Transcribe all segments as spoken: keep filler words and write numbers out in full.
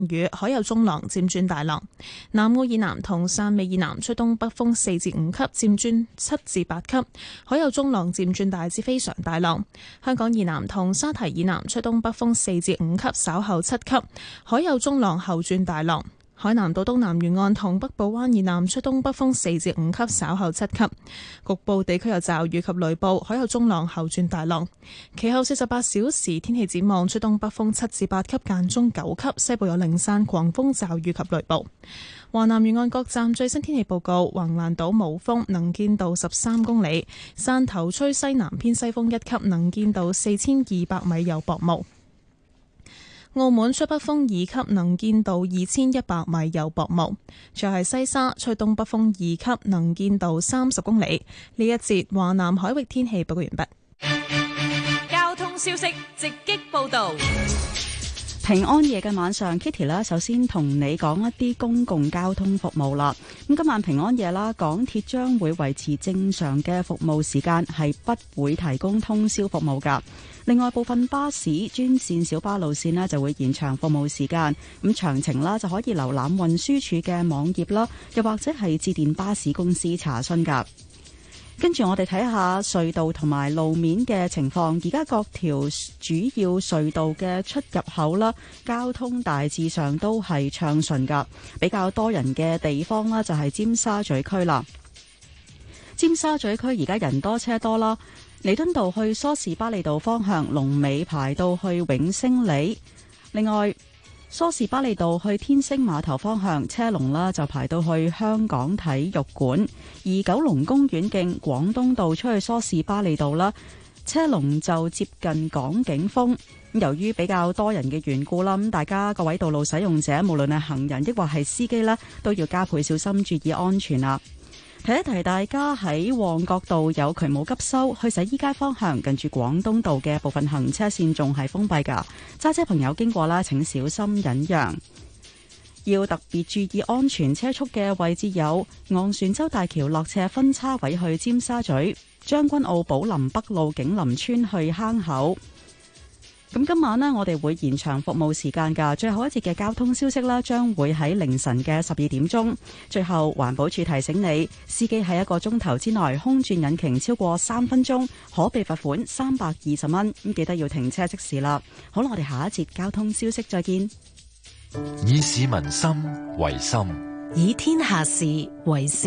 雨，海有中浪，漸轉大浪。南澳以南同汕尾以南吹東北風四至五級，漸轉七至八級，海有中浪，漸轉大至非常大浪。香港以南同沙堤以南吹東北風四至五級，稍後七級，海有中浪，後轉大浪。海南島東南沿岸同北部灣以南吹東北風四至五級，稍後七級，局部地區有驟雨及雷暴，海有中浪，後轉大浪。其後四十八小時天氣展望，吹東北風七至八級，間中九級，西部有零散狂風驟雨及雷暴。華南沿岸各站最新天氣報告：橫瀾島冇風，能見度十三公里；汕頭吹西南偏西風一級，能見度四千二百米，有薄霧。澳門吹北風二級，能見度二千一百米，有薄霧。再係西沙吹東北風二級，能見度三十公里。呢一節華南海域天氣報告完畢。 交通消息直擊報道。 平安夜嘅晚上 Kitty 啦，首先同你講一啲公共交通服務啦。咁今晚平安夜啦，港鐵將會維持正常嘅服務時間，係不會提供通宵服務噶。另外，部分巴士專線小巴路線呢就會延長服務時間。咁詳情啦就可以瀏覽運輸署嘅網頁啦，又或者係致電巴士公司查詢噶。跟住我哋睇下隧道同埋路面嘅情況，而家各條主要隧道嘅出入口啦，交通大致上都係暢順噶。比較多人嘅地方啦，就係尖沙咀區啦。尖沙咀區而家人多車多啦，彌敦道去梳士巴利道方向龍尾排到去永星里。另外，梳士巴利道去天星碼頭方向車龍啦，就排到去香港體育館；而九龍公園徑廣東道出去梳士巴利道啦，車龍就接近港景峰。由於比較多人嘅緣故啦，咁大家各位道路使用者，無論係行人抑或係司機啦，都要加倍小心，注意安全啦。提一提大家，喺旺角道有渠務急修，去洗衣街方向近住廣東道嘅部分行車線仲係封閉噶，揸車朋友經過啦，請小心忍讓。要特別注意安全車速嘅位置有昂船洲大橋落斜分叉位去尖沙咀、將軍澳寶林北路景林村去坑口。咁今晚呢，我哋會延長服務時間㗎。最後一節嘅交通消息啦，將會喺凌晨嘅十二點鐘。最後，環保署提醒你，司機喺一個鐘頭之內空轉引擎超過三分鐘，可被罰款三百二十蚊。咁記得要停車即時啦。好啦，我哋下一節交通消息再見。 以市民心為心， 以天下事為事。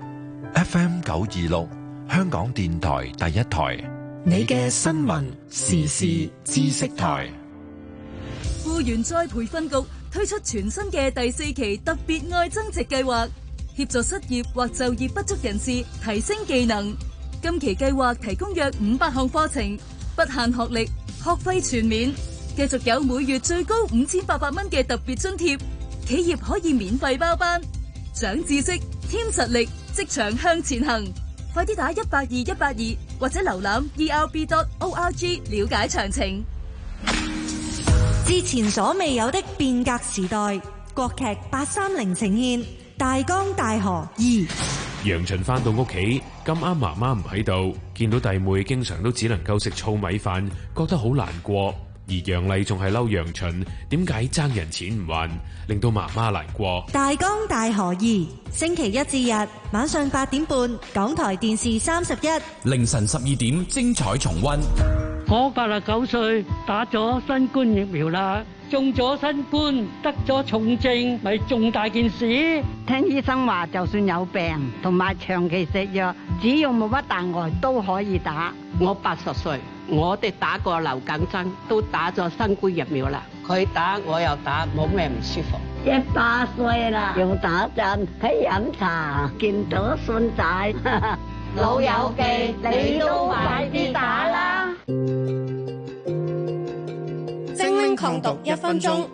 F M 九二六，香港電台第一台。 你嘅新聞時事知識台。 僱員再培訓局推出全新嘅第四期特別愛增值計劃，協助失業或就業不足人士提升技能。今期計劃提供約五百項課程，不限學歷，學費全免，繼續有每月最高五千八百蚊嘅特別津貼，企業可以免費包班，長知識，添實力，職場向前行。快啲打一八二一八二或者瀏覽 e r b dot org 了解詳情。 之前所未有的變革時代，國劇八三零呈現《大江大河二》。 楊巡翻到屋企，咁啱媽媽唔喺度，見到弟妹經常都只能夠食糙米飯，覺得好難過。而楊麗仲係嬲楊巡，點解爭人錢唔還，令到媽媽難過。 大江大河二，星期一至日晚上八點半，港台電視三十一， 凌晨十二點精彩重溫。 我八十九歲，打咗新冠疫苗啦，中咗新冠，得咗重症，咪重大件事。 聽醫生話，就算有病同埋長期食藥，只要冇乜大礙都可以打。 我八十歲，我哋打過流感針，都打咗新冠疫苗啦。佢打我又打，冇咩唔舒服。 一百歲啦，用打針喺飲茶，見到孫仔。 老友記，你都快啲打啦！ 精靈狂讀一分鐘。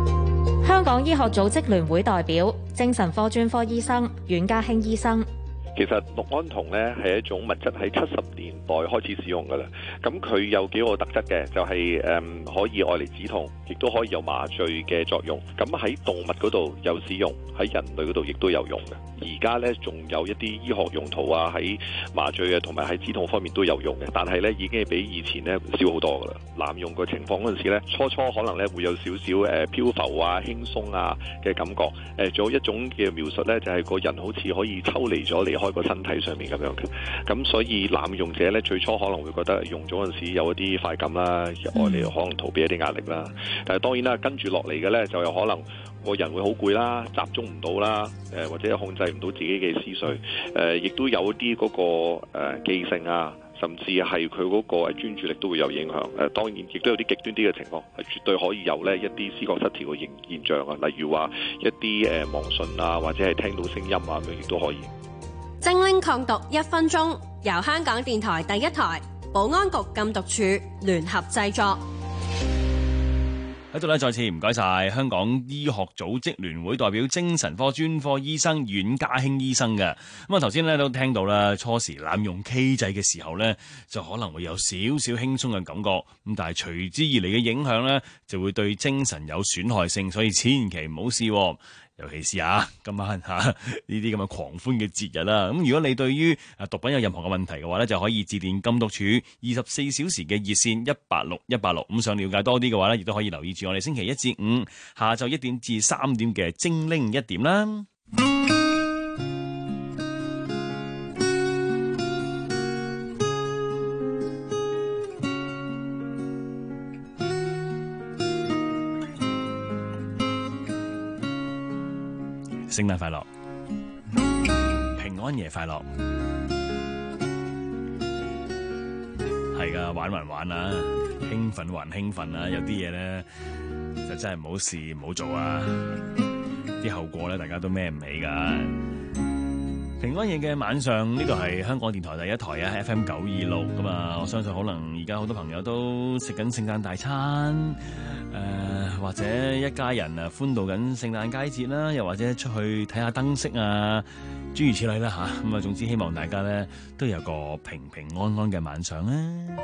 香港醫學組織聯會代表、精神科專科醫生阮家興醫生其實氯胺酮咧係一種物質喺七十年代開始使用㗎啦。咁佢有幾個特質嘅，就係、是、誒、嗯、可以愛嚟止痛，亦都可以有麻醉嘅作用。咁喺動物嗰度有使用，喺人類嗰度亦都有用嘅。而家咧仲有一啲醫學用途啊，喺麻醉啊同埋喺止痛方面都有用嘅。但係咧已經係比以前咧少好多㗎啦。濫用嘅情況嗰陣時咧，初初可能咧會有少少誒漂浮啊、輕鬆啊嘅感覺。誒仲有一種嘅描述咧，就係、是、個人好似可以抽離咗離開個身體上面咁樣嘅。咁所以濫用者咧最初可能會覺得用咗嗰陣時有一啲快感啦，愛嚟可能逃避一啲壓力啦。但係當然啦，跟住落嚟嘅咧就有可能個人會好攰啦，集中唔到啦，誒或者控制唔到自己嘅思緒，誒亦都有啲嗰、那個誒、呃、記性啊。甚至係佢嗰個專注力都會有影響。誒當然亦都有啲極端啲嘅情況，係絕對可以有呢一啲思覺失調嘅現現象啊。例如話一啲誒妄訊啊，或者係聽到聲音啊，咁亦都可以。 精靈抗毒一分鐘，由香港電台第一台、保安局禁毒處聯合製作。 喺度咧，再次唔該晒香港醫學組織聯會代表精神科專科醫生阮家興醫生嘅。咁啊，頭先咧都聽到啦，初時濫用 K 制嘅時候咧，就可能會有少少輕鬆嘅感覺。咁但係隨之而嚟嘅影響咧，就會對精神有損害性，所以千祈唔好試。尤其是啊，今晚嚇呢啲咁嘅狂歡嘅節日啦。咁如果你對於啊毒品有任何嘅問題嘅話咧，就可以致電禁毒處二十四小時嘅熱線一八六一八六。咁想了解多啲嘅話咧，亦都可以留意住我哋星期一至五下晝一點至三點嘅精靈一點啦。聖誕快樂，平安夜快樂，係噶，玩還玩啊，興奮還興奮啊，有啲嘢咧就真係唔好試唔好做啊，啲後果咧大家都孭唔起噶。平安夜嘅晚上，呢度係香港電台第一台啊 F M 九二六咁啊，我相信可能而家好多朋友都食緊聖誕大餐。誒、呃，或者一家人啊歡度緊聖誕佳節啦，又或者出去睇下燈飾啊，諸如此類啦吓。咁啊，總之希望大家咧都有個平平安安嘅晚上啊。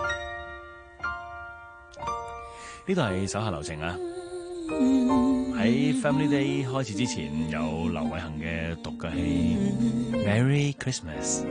呢度係手下留情啊。喺 Family Day 開始之前，有劉偉恒嘅獨腳戲 Merry Christmas。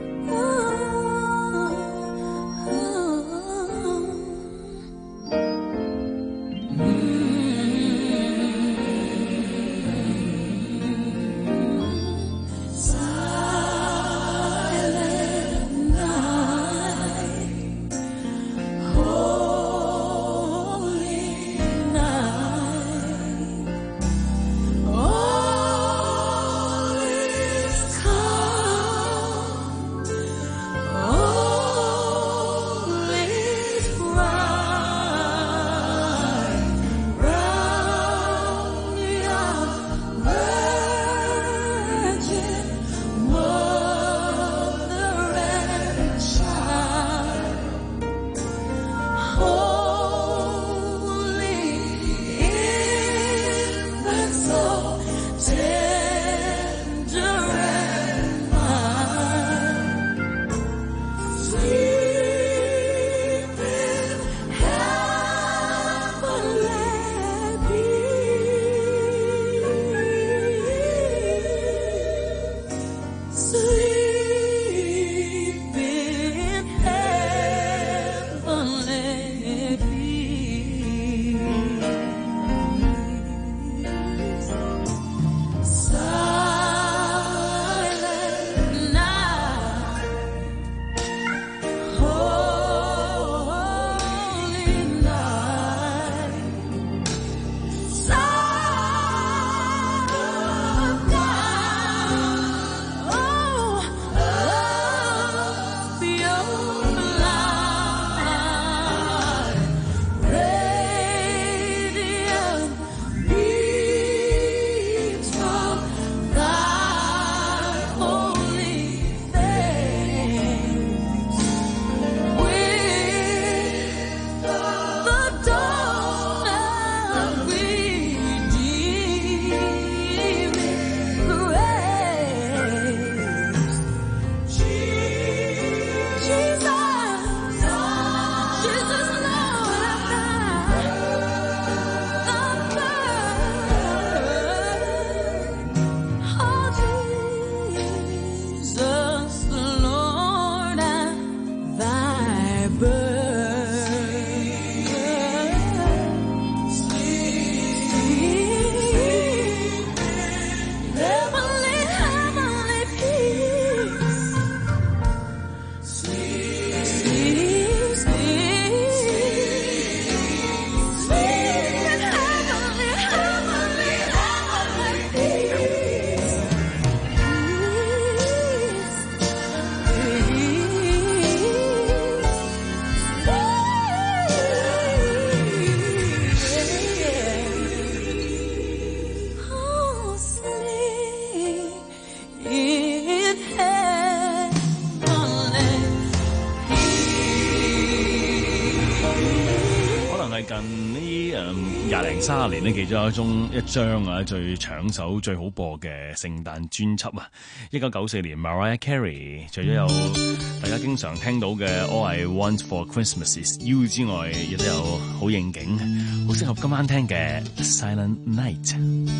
三十年呢，其中一張一張啊最搶手、最好播嘅聖誕專輯啊！一九九四年 Mariah Carey 除咗有大家經常聽到嘅 All I Want for Christmas Is You 之外，亦都有好應景、好適合今晚聽嘅 Silent Night。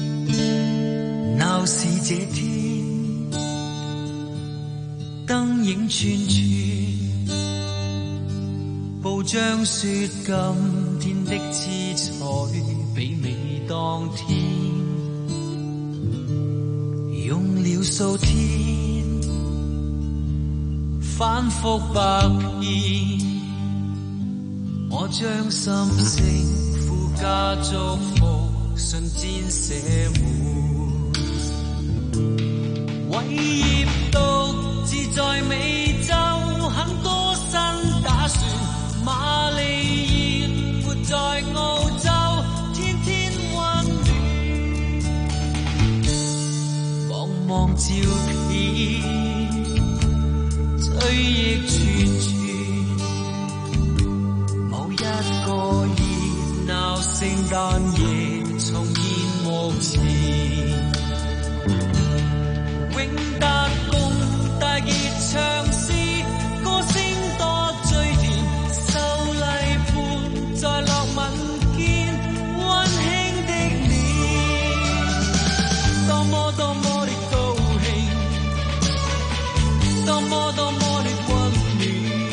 鬧市這天，燈影串串，報章說今天的姿彩媲美當天，用了數天反覆百遍，我將心聲附加祝福信箋寫滿，偉業獨自在美洲，很多新打算，瑪麗葉活在澳洲，天天溫暖，望望照片追憶串串，某一個熱鬧聖誕夜重現目前，永達共大傑唱詩，歌聲多最甜，秀麗伴在落文件，溫馨的臉，多麼多麼的高興，多麼多麼的溫暖，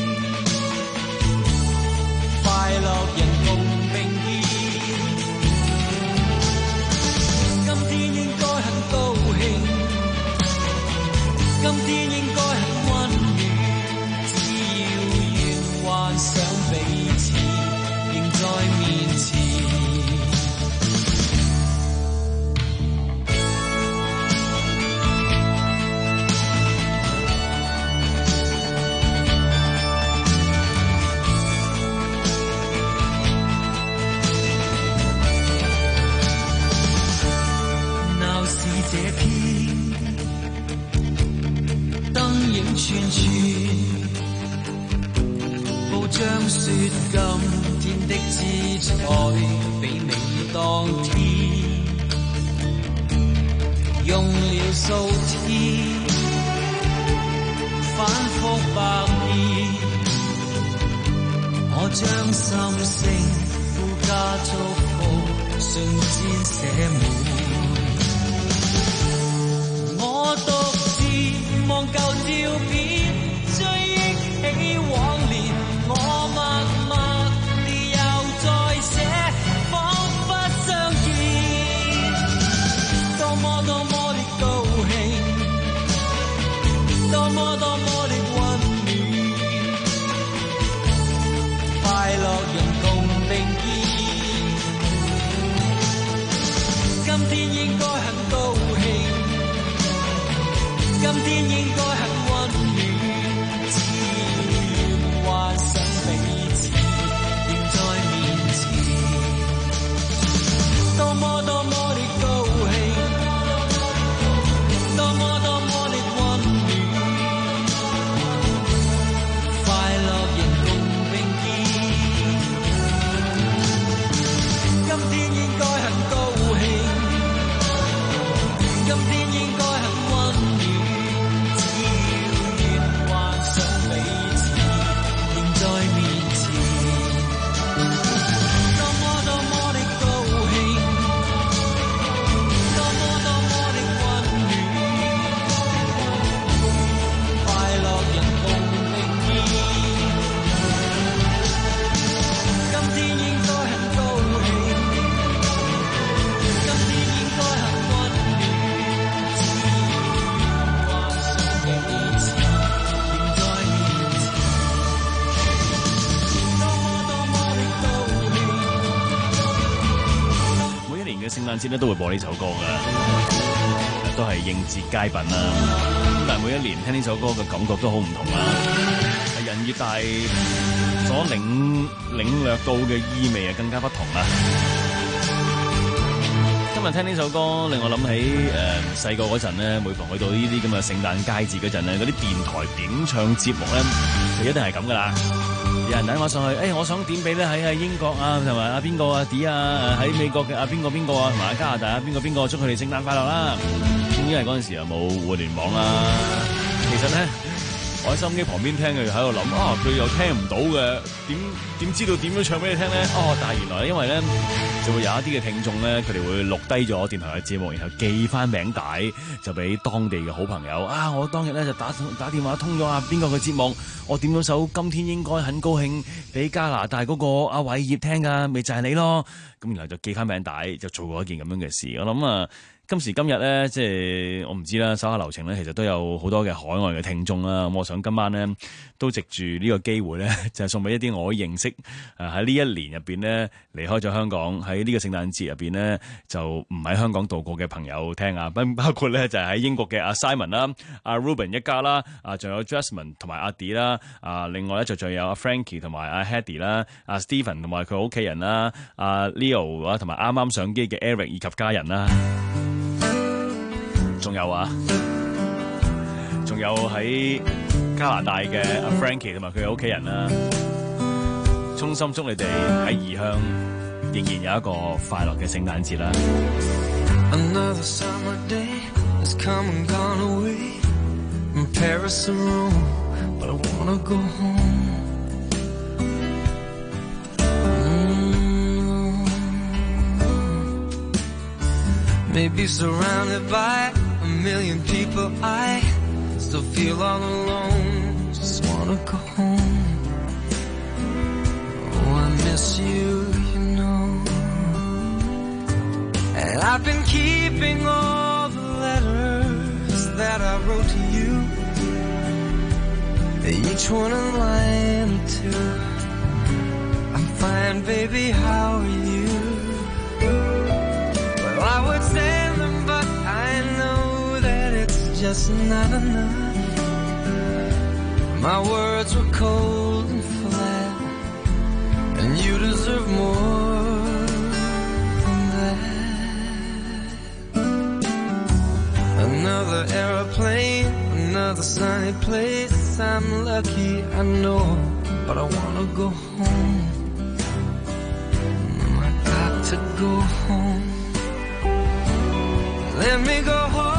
快樂人共並肩，今天應該很高興，今天應該很溫暖，只要願幻想彼此仍在面前。鬧市這天，燈影串串，報章說今天的姿彩媲美當天，用了數天反覆百遍，我將心聲附加祝福信箋寫滿，我獨自望舊照片，追憶起往年，我默默地又再寫，彷彿相見，多麼多麼的高興，多麼多麼的溫暖，快樂人共並肩，今天應該很高興，今天應該很溫暖，只願幻想彼此仍在面前，多麼多麼的高興，多麼多麼的溫暖，快樂人共並肩，今天應該很高興，今天應該很溫暖，只要願幻想彼此仍在面前，多麼多麼的高興，多麼多麼的溫暖，快樂人共並肩，今天應該很高興，今天應該很溫暖，只要幻想彼此仍在面前，多麼多麼的高興。 每一年嘅聖誕節咧都會播呢首歌嘅，都係應節佳品啦。咁但係每一年聽呢首歌嘅感覺都好唔同啦，係人越大所領領略到嘅意味啊更加不同啦。今日聽呢首歌令我諗起誒細個嗰陣咧，每逢去到呢啲咁嘅聖誕佳節嗰陣咧，嗰啲電台點唱節目咧就一定係咁噶啦。 有人打電話上去，誒、哎，我想點俾咧喺喺英國啊，同埋阿邊個啊 D 啊，喺美國嘅阿邊個邊個啊，同埋加拿大啊邊個邊個，祝佢哋聖誕快樂啦！咁因為嗰陣時又冇互聯網啦，其實咧。我喺收音機旁邊聽嘅，喺度諗啊，佢又聽唔到嘅，點點知道點樣唱俾你聽咧？哦，但係原來因為咧，就會有一啲嘅聽眾咧，佢哋會錄低咗電台嘅節目，然後寄翻名帶，就俾當地嘅好朋友啊！我當日咧就打打電話通咗啊邊個嘅節目，我點咗首《今天應該很高興》俾加拿大嗰個阿偉業聽噶，咪就係你咯。咁然後就寄翻名帶，就做過一件咁樣嘅事。我諗啊。今時今日咧，即係我唔知啦，手下留情咧，其實都有好多嘅海外嘅聽眾啦。咁我想今晚咧都藉住呢個機會咧，就係送俾一啲我認識誒喺呢一年入邊咧離開咗香港，喺呢個聖誕節入邊咧就唔喺香港度過嘅朋友聽啊，包括咧就係喺英國嘅阿 Simon 啦、阿 Ruben 一家啦、啊仲有 Jasmine 同埋阿 D 啦、啊另外咧就仲有阿 Frankie 同埋阿 Hedy 啦、阿 Stephen 同埋佢屋企人啦、阿 Leo 啊同埋啱啱上機嘅 Eric 以及家人啦。仲有啊，仲有喺加拿大嘅阿 Frankie 同埋佢嘅屋企人啦，衷心祝你哋喺異鄉仍然有一個快樂嘅聖誕節啦。 Another summer day has come and gone away from Paris to Rome, but I wanna go home. Mm-hmm. Maybe surrounded by a million people, I still feel all alone. Just wanna go home. Oh, I miss you, you know. And I've been keeping all the letters that I wrote to you, each one a line or two. I'm fine, baby, how are you? Well, I would send them, but I know that it's just not enough. My words were cold and flat, and you deserve more than that. Another aeroplane, another sunny place. I'm lucky, I know, but I wanna go home. I got to go home. Let me go home.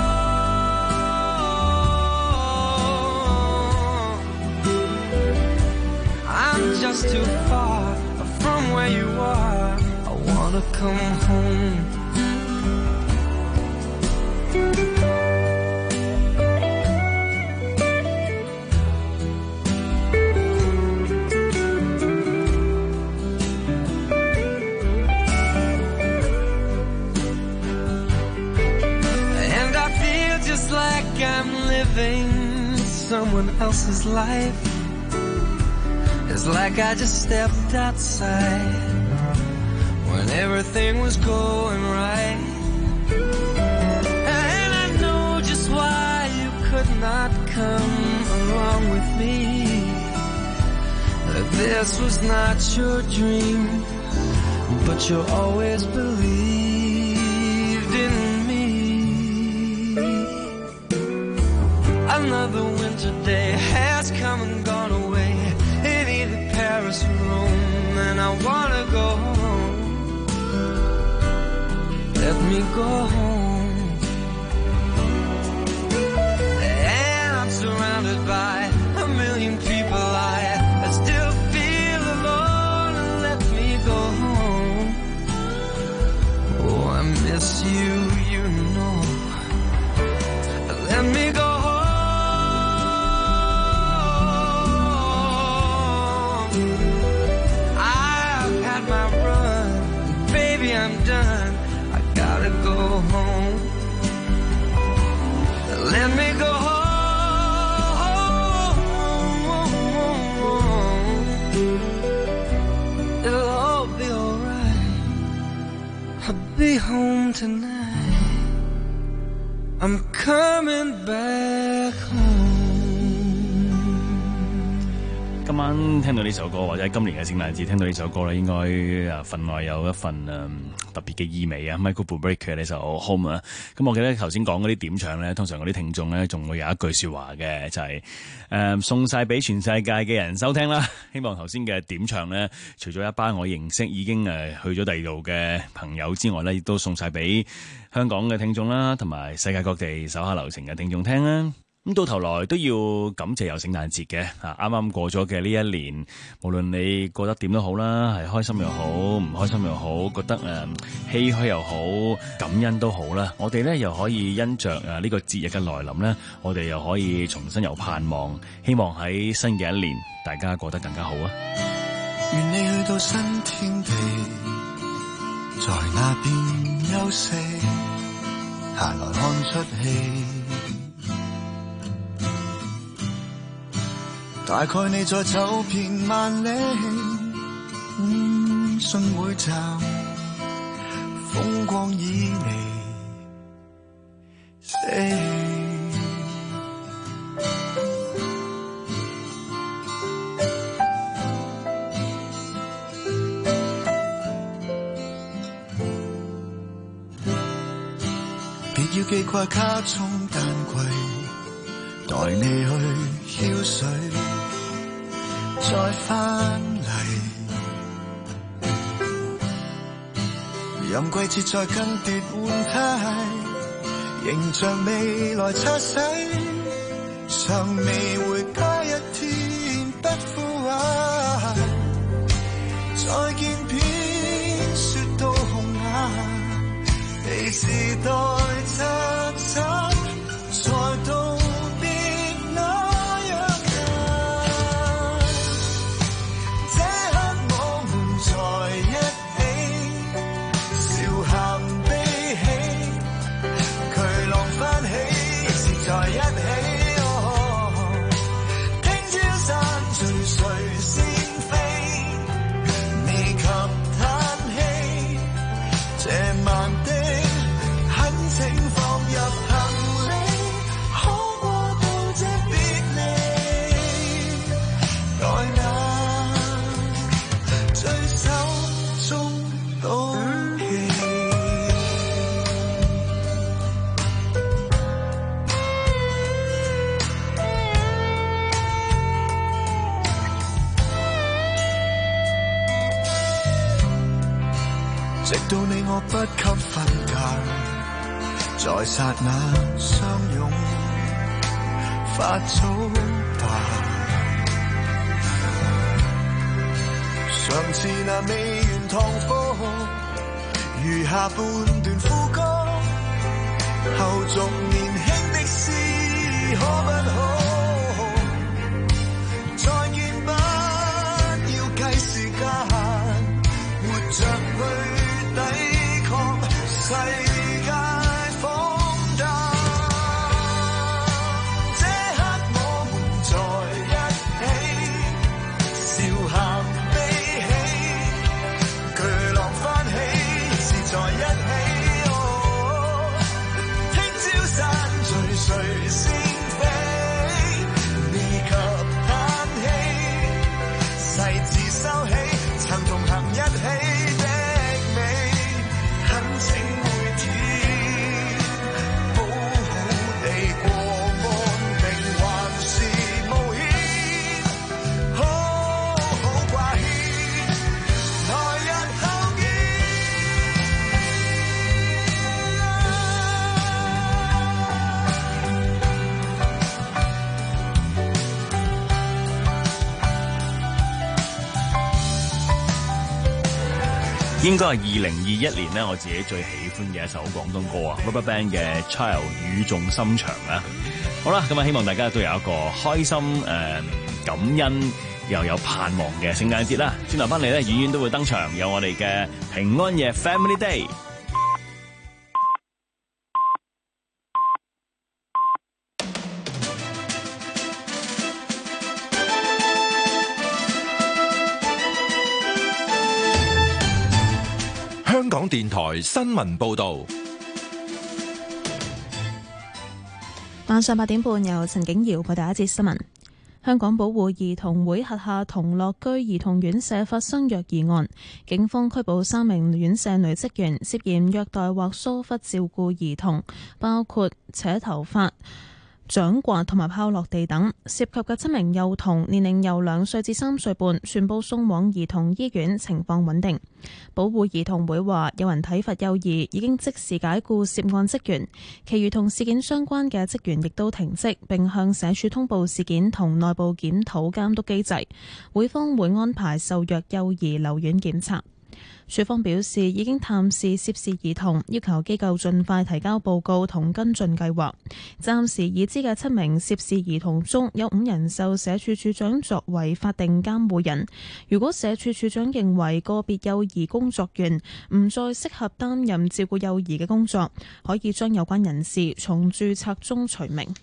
I'm just too far from where you are. I wanna come home. And I feel just like I'm living someone else's life. It's like I just stepped outside when everything was going right. And I know just why you could not come along with me. That this was not your dream, but you always believed in me. Another winter day has come and gone away in either Paris or Rome, and I wanna go home. Let me go home. And I'm surrounded by a million people. I, I still feel alone, and let me go home. Oh, I miss you, you know. Let me go home. I'm done, I gotta go home. Let me go home. It'll all be alright. I'll be home tonight. I'm coming back home. 今晚聽到呢首歌，或者今年嘅聖誕節聽到呢首歌咧，應該啊份內有一份誒、嗯、特別嘅意味啊。Michael Bublé 嘅呢首 Home 啊，咁我記得頭先講嗰啲點唱咧，通常嗰啲聽眾咧仲會有一句説話嘅，就係、是、誒、嗯、送晒俾全世界嘅人收聽啦。希望頭先嘅點唱咧，除咗一班我認識已經誒去咗第二度嘅朋友之外咧，亦都送晒俾香港嘅聽眾啦，同埋世界各地手下留情嘅聽眾聽啦。咁到頭來都要感謝有聖誕節嘅啊！啱啱過咗嘅呢一年，無論你過得點都好啦，係開心又好，唔開心又好，覺得誒唏噓又好，感恩都好啦。我哋咧又可以因着誒呢個節日嘅來臨咧，我哋又可以重新有盼望，希望喺新嘅一年，大家過得更加好啊！ 願你去到新天地，在那邊休息，閒來看出戲。大概你在走遍萬里，嗯，信每站風光已離死。別要記掛卡中丹櫃，待你去澆水。再翻嚟，任季節再更迭換替，形象未來擦洗，尚未回家一天不枯萎。再見片雪到紅顏，被時代擦擦，再到直到你我不給分界，在剎那相擁，發早吧。上次那未完堂課，餘下半段副歌，後續年輕的詩可不可？再見不要計時間，活着去抵抗世界荒誕，這刻我們在一起，笑喊悲喜，巨浪翻起，是在一起。哦，聽朝散聚誰先飛，未及嘆氣，細字收起，曾同行一起。應該係二零二一年咧，我自己最喜歡嘅一首廣東歌啊 ，RubberBand 嘅《Child》語重心長啊。好啦，咁啊，希望大家都有一個開心誒、呃、感恩又有盼望嘅聖誕節啦。轉頭翻嚟咧，遠遠都會登場，有我哋嘅平安夜 Family Day。 香港電台新聞報道， 晚上八點半由陳景瑤報第一節新聞。 香港保護兒童會轄下同樂居兒童院舍發生虐兒案，警方拘捕三名院舍女職員，涉嫌虐待或疏忽照顧兒童，包括扯頭髮、掌摑同埋拋落地等，涉及嘅七名幼童年齡由兩歲至三歲半，全部送往兒童醫院，情況穩定。保護兒童會話，有人體罰幼兒，已經即時解僱涉案職員，其餘同事件相關嘅職員亦都停職，並向社署通報事件同內部檢討監督機制。會方會安排受虐幼兒留院檢查。署方表示，已經探視涉事兒童，要求機構盡快提交報告同跟進計劃。暫時已知嘅七名涉事兒童中，有五人受社署署長作為法定監護人。如果社署署長認為個別幼兒工作員唔再適合擔任照顧幼兒嘅工作，可以將有關人士從註冊中除名。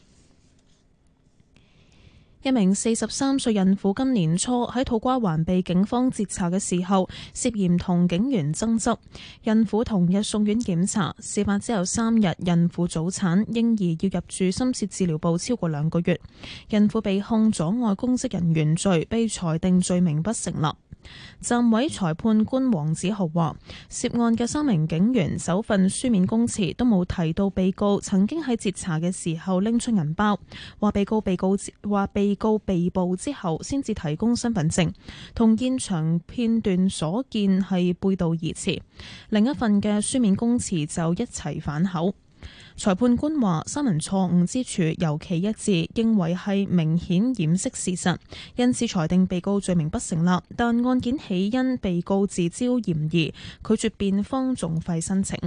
一名四十三歲孕婦今年初喺土瓜灣被警方截查嘅時候，涉嫌同警員爭執，孕婦同日送院檢查。事發之後三日，孕婦早產，嬰兒要入住深切治療部超過兩個月。孕婦被控阻礙公職人員罪，被裁定罪名不成立。暫委裁判官黃子豪話，涉案嘅三名警員首份書面供詞都冇提到被告曾經喺截查嘅時候拎出銀包，話被告被告話被告被捕之後先至提供身份證，同現場片段所見係背道而馳。另一份嘅書面供詞就一齊反口。裁判官話，三人錯誤之處尤其一致，認為係明顯掩飾事實，因此裁定被告罪名不成立。但案件起因被告自招嫌疑，拒絕辯方訟費申請。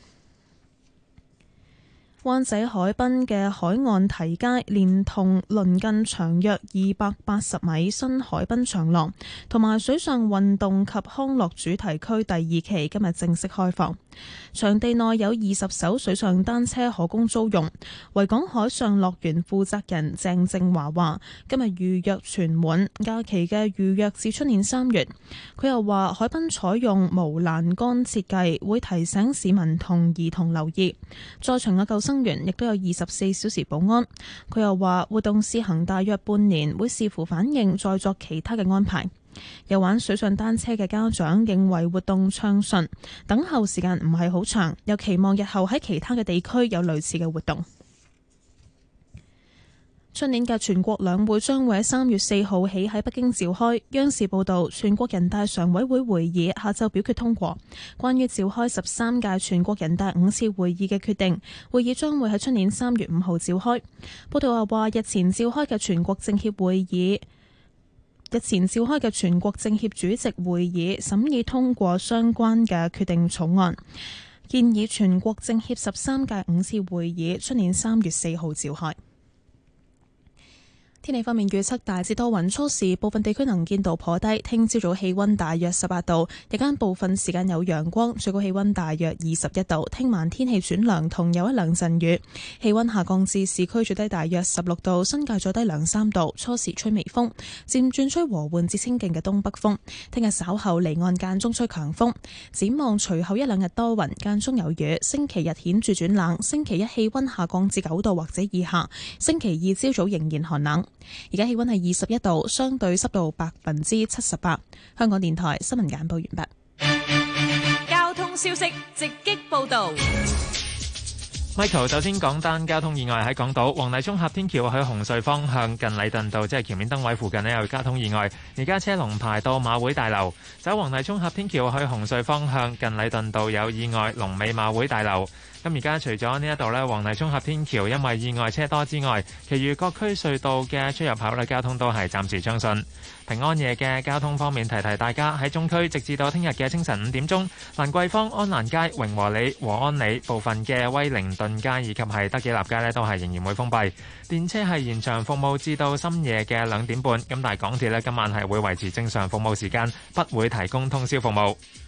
灣仔海濱嘅海岸堤街，連同鄰近長約二百八十米新海濱長廊，同埋水上運動及康樂主題區第二期今日正式開放。場地內有二十艘水上單車可供租用。維港海上樂園負責人鄭正華話：今日預約全滿，假期嘅預約至出年三月。佢又話海濱採用無欄杆設計，會提醒市民同兒童留意。在場嘅救生員亦都有二十四小時保安。佢又話活動試行大約半年，會視乎反應再作其他嘅安排。有玩水上單車嘅家長認為活動暢順，等候時間唔係好長，又期望日後喺其他嘅地區有類似嘅活動。出年嘅全國兩會將會喺三月四號起喺北京召開。央視報道，全國人大常委會會議下晝表決通過關於召開十三屆全國人大五次會議嘅決定，會議將會喺出年三月五號召開。報道又話，日前召開嘅全國政協會議日前召開嘅全國政協主席會議審議通過相關嘅決定草案，建議全國政協十三屆五次會議出年三月四號召開。天氣方面預測大致多雲，初時部分地區能見度頗低。聽朝早氣溫大約十八度，日間部分時間有陽光，最高氣溫大約二十一度。聽晚天氣轉涼，同有一兩陣雨，氣溫下降至市區最低大約十六度，新界最低兩三度。初時吹微風，漸轉吹和緩至清勁嘅東北風。聽日稍後離岸間中吹強風。展望隨後一兩日多雲，間中有雨。星期日顯著轉冷，星期一氣溫下降至九度或者以下。星期二朝早仍然寒冷。而家氣溫係二十一度，相對濕度百分之七十八。香港電台新聞簡報完畢。交通消息直擊報道。 Michael 首先講單交通意外喺港島黃泥涌峽天橋去紅隧方向近禮頓道，即係橋面燈位附近呢有交通意外，而家車龍排到馬會大樓。走黃泥涌峽天橋去紅隧方向近禮頓道有意外，龍尾馬會大樓。咁而家除咗呢一度呢，黃泥涌峽天橋因為意外車多之外，其餘各區隧道嘅出入口呢，交通都係暫時暢順。平安夜嘅交通方面，提提大家喺中區，直至到聽日嘅清晨五點鐘，蘭桂坊、安蘭街、榮和里、和安里部分嘅威靈頓街以及係德己立街呢，都係仍然會封閉。電車係延長服務至到深夜嘅兩點半。咁但係港鐵呢，今晚係會維持正常服務時間，不會提供通宵服務。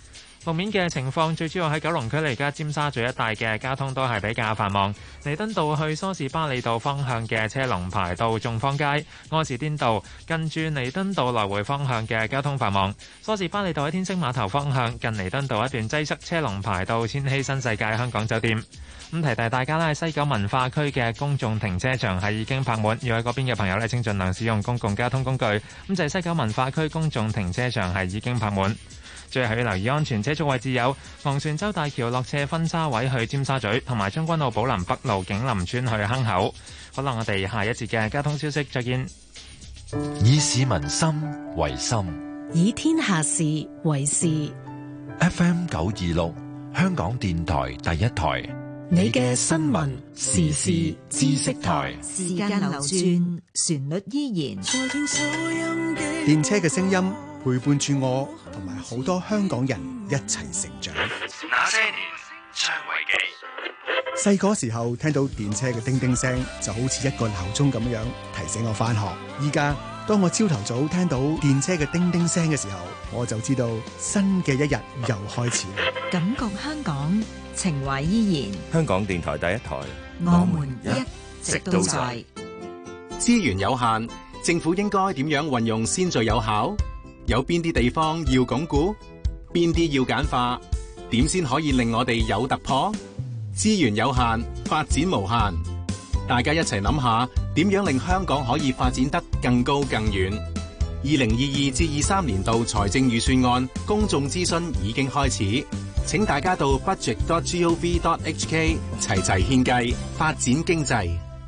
路面嘅情況最主要喺九龍區嚟家尖沙咀一帶嘅交通都係比較繁忙。彌敦道去梳士巴利道方向嘅車龍排到眾坊街，柯士甸道近住彌敦道來回方向嘅交通繁忙。梳士巴利道喺天星碼頭方向近彌敦道一段擠塞，車龍排到千禧新世界香港酒店。咁提提大家咧，西九文化區嘅公眾停車場係已經泊滿，要喺嗰邊嘅朋友咧請盡量使用公共交通工具。咁就係西九文化區公眾停車場係已經泊滿。最後要留意安全車速位置有昂船洲大橋落斜分叉位去尖沙咀，同埋將軍澳寶林北路景林村去坑口。好啦，我哋下一節嘅交通消息再見。 以市民心為心， 以天下事為事。 F M 九二六，香港電台第一台， 你嘅新聞時事知識台。 時間流轉，旋律依然。 電車嘅聲音陪伴住我同埋好多香港人一齊成長。 那些年，張維基。 細個時候聽到電車嘅叮叮聲，就好似一個鬧鐘咁樣提醒我返學。依家當我朝頭早聽到電車嘅叮叮聲嘅時候，我就知道新嘅一日又開始。 感覺香港，情懷依然。 香港電台第一台， 我們一直都在。 資源有限，政府應該點樣運用先最有效？有邊啲地方要鞏固？邊啲要簡化？點先可以令我哋有突破？資源有限，發展無限。大家一齊諗下，點樣令香港可以發展得更高更遠？二零二二至二三年度財政預算案公眾諮詢已經開始，請大家到 budget dot gov dot hk 齊齊獻計，發展經濟。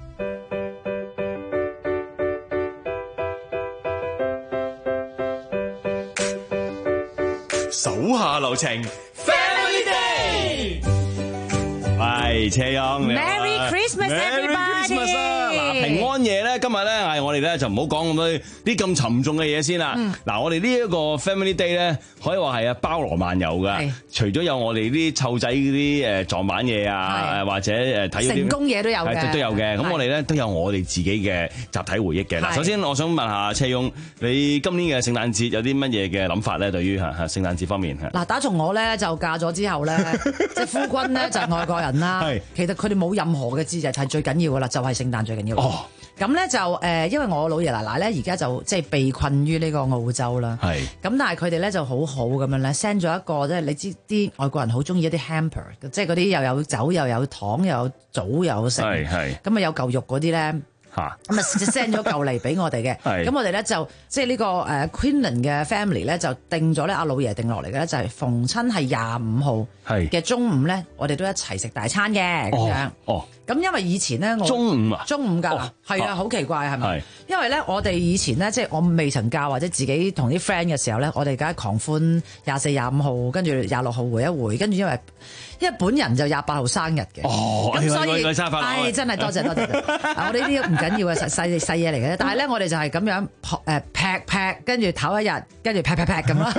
手下留情 ，Family Day。喂，車央 ，Merry Christmas everybody！ 嗱，平安夜咧，今日咧係我哋咧就唔好講咁多啲咁沉重嘅嘢先啦。嗱、嗯，我哋呢一個 Family Day 咧，可以話係啊包羅萬有噶。除咗有我哋啲湊仔嗰啲誒撞板嘢啊，或者誒睇成功嘢都有嘅， 都有嘅。咁我哋咧都有我哋自己嘅集體回憶嘅。嗱，首先我想問下車央，你今年嘅聖誕節有啲乜嘢嘅諗法咧？對於嚇嚇聖誕節方面嚇。 嗱，打從我咧就嫁咗之後咧，即係夫君咧就係外國人啦。係，其實佢哋冇任何嘅節日係最緊要噶啦，就係聖誕最緊要。哦，咁咧就誒，因為我老爺奶奶咧而家就即係被困於呢個澳洲啦。係，咁但係佢哋咧就好好咁樣咧 send 咗一個，即係你知啲外國人好中意一啲 hamper，即係嗰啲又有酒又有糖又有棗又有食，係係，咁啊有嚿肉嗰啲咧。嚇咁啊 send 咗嚿嚟俾我哋嘅，咁我哋咧就即係呢個誒 Queensland 嘅 family 咧就定咗咧，阿老爺定落嚟嘅咧就係逢親係廿五號嘅中午咧，我哋都一齊食大餐嘅咁樣。哦，咁因為以前咧我中午啊，中午㗎，係啊，好奇怪係咪？因為咧我哋以前咧即係我未曾教或者自己同啲 friend 嘅時候咧，我哋梗係狂歡廿四、廿五號，跟住廿六號回一回，跟住因為因為本人就廿八號生日嘅。哦，咁所以係真係多謝多謝。我哋呢啲唔緊要嘅細細細嘢嚟嘅，但係咧我哋就係咁樣誒劈劈，跟住唞一日，跟住劈劈劈咁啦。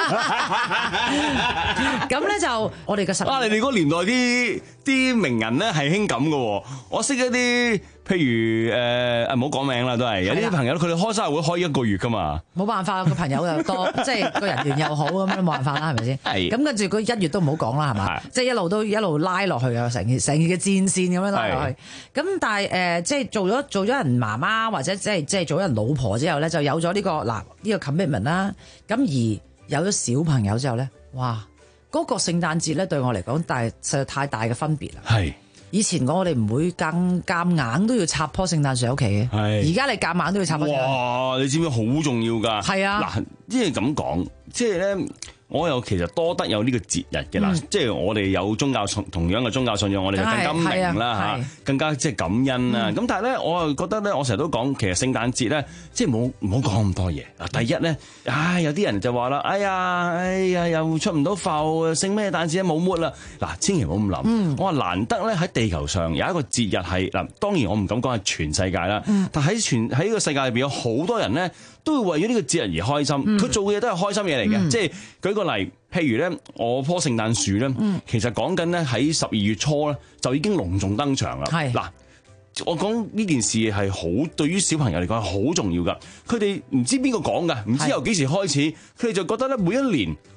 咁咧就我哋嘅實啊，你哋嗰年代啲啲名人咧係興咁嘅喎，我識一啲。譬如誒，唔好講名啦，都係有啲朋友，佢哋開生日會開一個月噶嘛。冇辦法，個朋友又多，即係個人緣又好咁樣，冇辦法啦，係咪先？係。咁跟住佢一月都唔好講啦，係嘛？即係一路都一路拉落去啊，成件成件嘅戰線咁樣拉落去。咁但係誒，即係做咗做咗人媽媽或者即係即係做咗人老婆之後咧，就有咗呢個嗱呢個 commitment 啦。咁而有咗小朋友之後咧，哇！嗰個聖誕節咧對我嚟講，但係實在太大嘅分別啦。係。以前我哋唔會夾夾硬都要插棵聖誕樹喺屋企嘅，而家你夾硬都要插棵。哇！你知唔知好重要㗎？係啊，嗱，即係咁講，即係咧。我又其實多得有呢個節日嘅啦，嗯、即係我哋有宗教同樣嘅宗教信仰，我哋就更加明啦嚇，更加即係感恩啦。咁、嗯、但係咧，我又覺得咧，我成日都講，其實聖誕節咧，即係冇唔好講咁多嘢。嗱，第一咧，唉，有啲人就話啦，哎呀，哎呀，又出唔到埠，聖咩誕節冇 mood 啦。嗱，千祈唔好咁諗。嗯、我話難得咧喺地球上有一個節日係嗱，當然我唔敢講係全世界啦，嗯、但喺全喺呢個世界裏邊有好多人咧。都會為咗呢個節日而開心，佢、嗯、做嘅嘢都係開心嘢嚟嘅。嗯、即係舉個例，譬如咧，我棵聖誕樹咧，嗯、其實講緊咧喺十二月初咧就已經隆重登場啦。係嗱，我講呢件事係好對於小朋友嚟講係好重要噶。佢哋唔知邊個講噶，唔知由幾時開始，佢哋就覺得咧每一年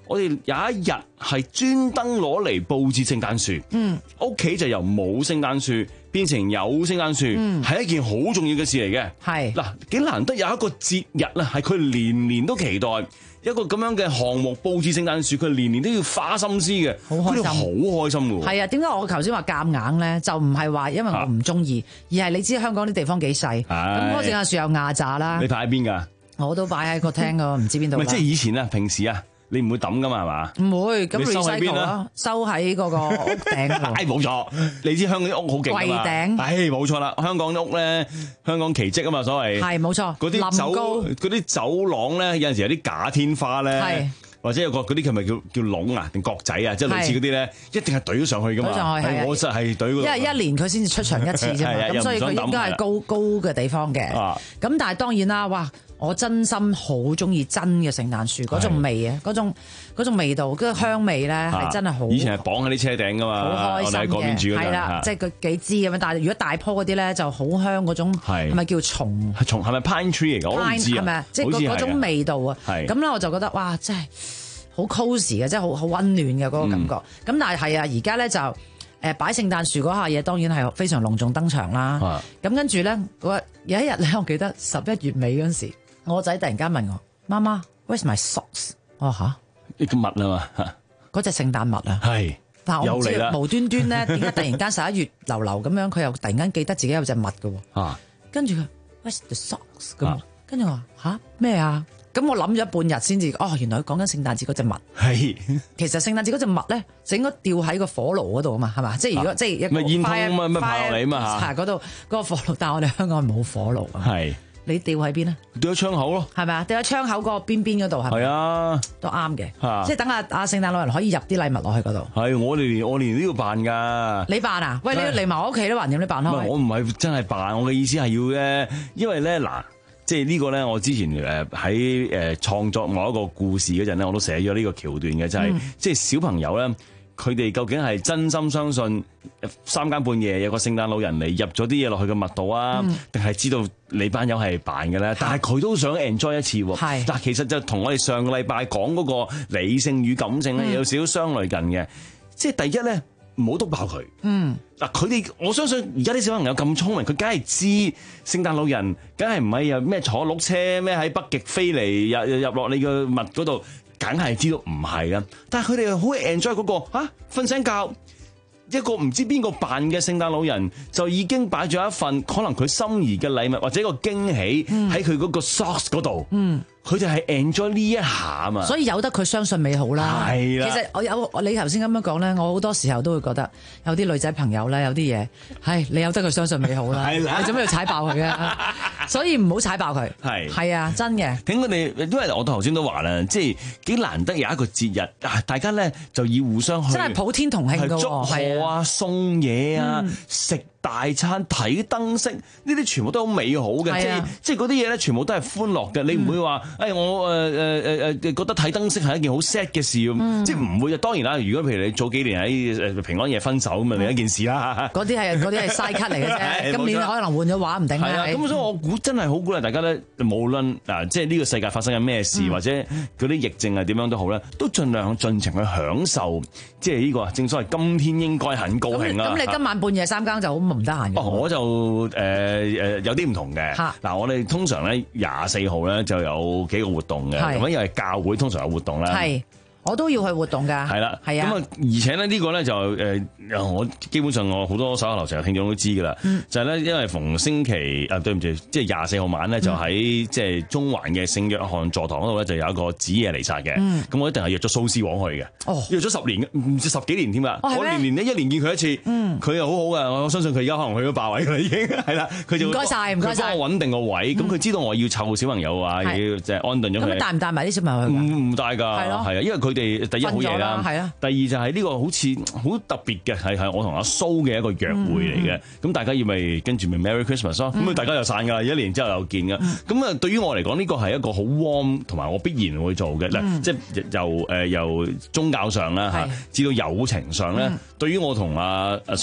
我哋有一日係專登攞嚟佈置聖誕樹，嗯，屋企就由冇聖誕樹變成有聖誕樹，係、嗯、一件好重要嘅事嚟嘅。係嗱，幾難得有一個節日啦，係佢年年都期待。一個咁樣嘅項目佈置聖誕樹，佢年年都要花心思嘅，好開心，好開心嘅。 係啊，點解我頭先話夾硬咧？就唔係話因為我唔中意，而係你知香港啲地方幾細，咁嗰聖誕樹有壓榨啦。 你擺喺邊㗎？我都擺喺個廳㗎，唔知邊度。 即係以前啊，平時啊。你唔會抌噶嘛，係嘛？ 唔會，咁 recycle 咯，收喺嗰個屋頂。 唉，冇錯，你知香港啲屋好勁㗎嘛？ 櫃頂。 唉，冇錯啦，香港啲屋咧，香港奇蹟啊嘛，所謂。係冇錯。嗰啲走嗰啲走廊咧，有陣時有啲假天花咧。係。或者有個嗰啲係咪叫叫籠啊定角仔啊，即係類似嗰啲咧，一定係懟咗上去㗎嘛。懟上去係。我實係懟。因為一年佢先至出場一次啫嘛，咁所以佢應該係高高嘅地方嘅。咁但係當然啦，哇！我真心好中意真嘅聖誕樹嗰種味啊，嗰種嗰種味道，嗰個香味咧係真係好。以前係綁喺啲車頂㗎嘛，好開心嘅。我哋喺嗰邊住嗰陣，係啦，即係佢幾支咁樣。但係如果大棵嗰啲咧就好香嗰種，係咪叫松？係松係咪 pine tree 嚟㗎？我都唔知啊。係咪啊？即係嗰嗰種味道啊。係。咁咧我就覺得哇，真係好 cosy 嘅，即係好好溫暖嘅嗰個感覺。咁但係係啊，而家咧就誒擺聖誕樹嗰下嘢當然係非常隆重登場啦。咁跟住咧嗰有一日咧，我記得十一月尾嗰陣時。我仔突然間問我：媽媽 ，Where's my socks？ 我話吓，呢個襪啊嘛，嗰隻聖誕襪啊。係，但係我唔知無端端咧，點解突然間十一月流流咁樣，佢又突然間記得自己有隻襪嘅喎。啊，跟住佢 Where's the socks？ 咁，跟住我話吓咩啊？咁我諗咗半日先至，哦，原來佢講緊聖誕節嗰隻襪。係，其實聖誕節嗰隻襪咧，就應該吊喺個火爐嗰度啊嘛，係嘛？即係如果即係一個煙通咁樣爬落嚟啊嘛嚇。係嗰度嗰個火爐，但係我哋香港冇火爐啊。係。你吊喺邊啊？吊喺窗口咯，係咪啊？吊喺窗口嗰個邊邊嗰度係咪？係啊，都啱嘅，即係等阿阿聖誕老人可以入啲禮物落去嗰度。係，我哋我年年都要扮㗎。你扮啊？喂，你要嚟埋我屋企都還掂你扮開。我唔係真係扮，我嘅意思係要咧，因為咧嗱，即係呢個咧，我之前誒喺誒創作某一個故事嗰陣咧，我都寫咗呢個橋段嘅，就係、是嗯、即係小朋友咧。佢哋究竟係真心相信三更半夜有個聖誕老人嚟入咗啲嘢落去嘅襪度啊，定係、嗯、知道你班友係扮嘅咧？但係佢都想 enjoy 一次喎。係，但係其實就同我哋上個禮拜講嗰個理性與感性咧，嗯、有少少相類近嘅。即係第一咧，唔好督爆佢。嗯，嗱，佢哋我相信而家啲小朋友咁聰明，佢梗係知聖誕老人梗係唔係又咩坐碌車咩喺北極飛嚟入入落你個襪嗰度。梗係知道唔係啊，但係佢哋好 enjoy 嗰個嚇瞓醒覺，一個唔知邊個扮嘅聖誕老人就已經擺咗一份可能佢心儀嘅禮物或者一個驚喜喺佢嗰個 socks 嗰度。嗯，佢哋係 enjoy 呢一下啊嘛，所以由得佢相信美好啦。係啦，其實我有你頭先咁樣講咧，我好多時候都會覺得有啲女仔朋友咧，有啲嘢係你由得佢相信美好啦。係啦，你做咩要踩爆佢啊？所以唔好踩爆佢。係係啊，真嘅。聽佢哋，因為我頭先都話啦，即係幾難得有一個節日啊，大家咧就以互相去真係普天同慶㗎喎，祝賀啊，送嘢啊，食大餐、睇燈飾，呢啲全部都好美好嘅。即係即係嗰啲嘢咧，全部都係歡樂嘅。你唔會話誒我誒誒誒誒覺得睇燈飾係一件好 sad 嘅事咁，即係唔會。當然啦，如果譬如你早幾年喺誒平安夜分手咁啊，另一件事啦。嗰啲係嗰啲係 side cut 嚟嘅啫。今年可能換咗畫唔定。係啊，咁所以我估真係好鼓勵大家咧，無論嗱即係呢個世界發生緊咩事，或者嗰啲疫症係點樣都好咧，都盡量盡情去享受。即係呢個正所謂今天應該很高興啦。咁你今晚半夜三更就好唔得閒嘅。哦，我就誒誒有啲唔同嘅。嗱，我哋通常咧廿四號咧就有幾個活動嘅，咁因為教會通常有活動啦。係。我都要去活動㗎，係啦，係啊。咁啊，而且咧呢個咧就誒，我基本上我好多手下留情嘅聽眾都知㗎啦，嗯、就係咧，因為逢星期啊，對唔住，即係廿四號晚咧，就喺即係中環嘅聖約翰座堂嗰度咧，就有一個子夜彌撒嘅。咁、嗯、我一定係約咗蘇斯王去嘅，哦、約咗十年，唔知十幾年添㗎。哦、我年年咧一年見佢一次，佢又、嗯、好好㗎。我相信佢而家可能去咗霸位㗎啦，已經係啦。佢就唔該曬，唔該曬。佢幫我穩定個位，咁佢、嗯、知道我要湊小朋友啊，要即係安頓咗佢。咁帶唔帶埋啲小朋友去？唔唔帶㗎，係啊，因為佢哋第一好嘢啦，係啊。第二就係呢個好似好特別嘅，係係我同阿蘇嘅一個約會嚟嘅。咁、嗯、大家要咪跟住咪 Merry Christmas 咯、嗯。咁大家又散㗎啦，一年之後又見㗎。咁啊、嗯，對於我嚟講，呢個係一個好 warm 同埋我必然會做嘅。嗱、嗯，即係由誒由宗教上啦嚇，至到友情上咧，嗯、對於我同阿阿蘇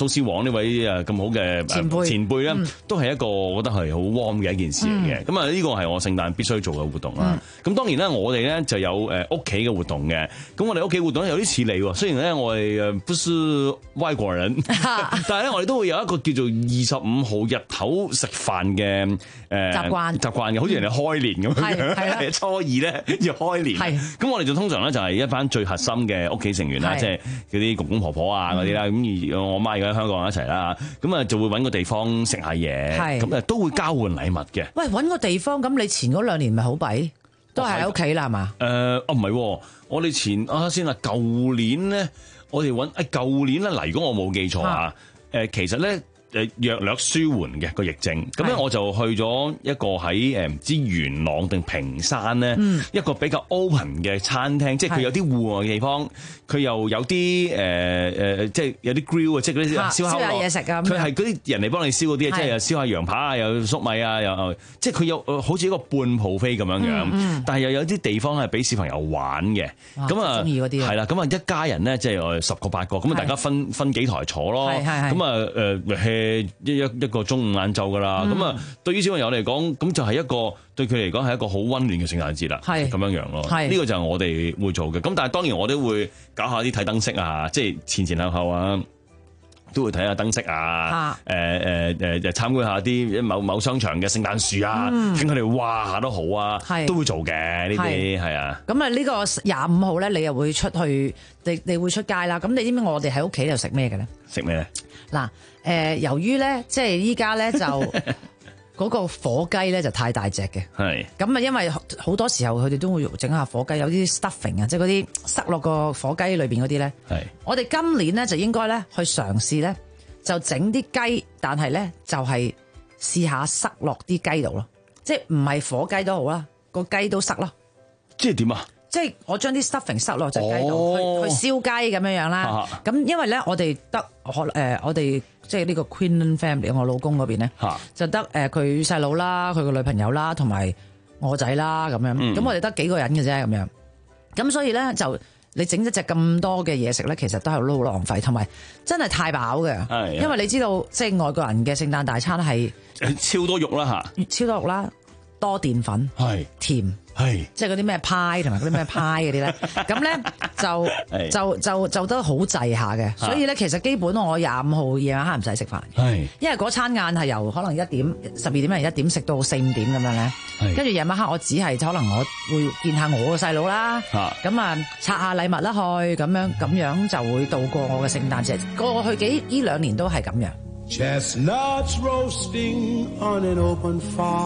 蘇施黃呢位誒咁好嘅前輩前輩咧，嗯、都係一個我覺得係好 warm 嘅一件事嚟嘅。咁啊呢個係我聖誕必須做嘅活動啦。咁、嗯、當然咧，我哋咧就有誒屋企嘅活動嘅。咁我哋屋企活動有啲似你喎，雖然咧我哋誒不是外國人，但係咧我哋都會有一個叫做二十五號日頭食飯嘅誒、呃、習慣習慣嘅，好似人哋開年咁樣。係初二咧要開年。咁我哋就通常咧就係一班最核心嘅屋企成員啦，即係嗰啲公公婆婆啊嗰啲啦。咁而我媽而家喺香港一齊啦，咁啊就會揾個地方食下嘢，咁誒都會交換禮物嘅。 喂，揾個地方，咁你前嗰兩年咪好弊，都係喺屋企啦，係嘛？誒， 哦唔係，我哋前啊先啦，舊年咧，我哋揾誒舊年咧嚟，如果我冇記錯啊，誒其實咧。誒略略舒緩嘅個疫症，咁咧我就去咗一個喺誒唔知元朗定屏山咧，嗯、一個比較 open 嘅餐廳，即係佢有啲戶外嘅地方，佢又有啲誒誒，即係有啲 grill 啊，即係嗰啲燒烤嘢食啊。佢係嗰啲人嚟幫你燒嗰啲，即係又燒下羊扒啊，又粟米啊，又即係佢有好似一個半 buffet咁樣樣，嗯嗯、但係又有啲地方係俾小朋友玩嘅。咁啊，中意嗰啲係啦，咁啊一家人咧即係十個八個，咁啊大家分分幾台坐咯，咁啊誒一一一個中午晏晝噶啦，咁啊、嗯、對於小朋友嚟講，咁就係一個對佢嚟講係一個好溫暖嘅聖誕節啦，係咁樣樣咯。係呢個就係我哋會做嘅。咁但係當然我都會搞下啲睇燈飾啊，即係前前後後啊，都會睇下燈飾啊，誒誒誒誒參觀下啲某某商場嘅聖誕樹啊，聽佢哋哇下都好啊，都會做嘅呢啲係啊。咁啊呢個廿五號咧，你又會出去，你你會出街啦。咁你知唔知我哋喺屋企度食咩嘅咧？ 食咩咧？ 嗱。誒、呃，由於咧，即係依家咧就嗰個火雞咧就太大隻嘅，係咁啊，因為好多時候佢哋都會整下火雞，有啲 stuffing 啊，即係嗰啲塞落個火雞裏邊嗰啲咧。係我哋今年咧就應該咧去嘗試咧，就整啲雞，但係咧就係試下塞落啲雞度咯，即係唔係火雞都好啦，個雞都塞咯。 即係點啊？ 即係我將啲 stuffing 塞落隻雞度，哦、去去燒雞咁樣樣啦。咁、啊、因為咧，我哋得可誒，我哋即係呢個 Queen Family，我老公嗰邊咧，啊、就得誒佢細佬啦，佢個女朋友啦，同埋我仔啦咁樣。咁、嗯、我哋得幾個人嘅啫咁樣。咁所以咧，就你整一隻咁多嘅嘢食咧，其實都係好浪費，同埋真係太飽嘅。係，因為你知道，即係外國人嘅聖誕大餐係超多肉啦嚇， 超多肉啦，多澱粉，係甜。係，即係嗰啲咩派同埋嗰啲咩派嗰啲咧，咁咧就就就就都好滯下嘅，所以咧其實基本我廿五號夜晚黑唔使食飯，係，因為嗰餐晏係由可能一點十二點零一點食到四五點咁樣咧，跟住夜晚黑我只係可能我會見下我個細佬啦，咁啊拆下禮物啦去，咁樣咁樣就會度過我嘅聖誕節，過去幾呢兩年都係咁樣。Chestnuts roasting on an open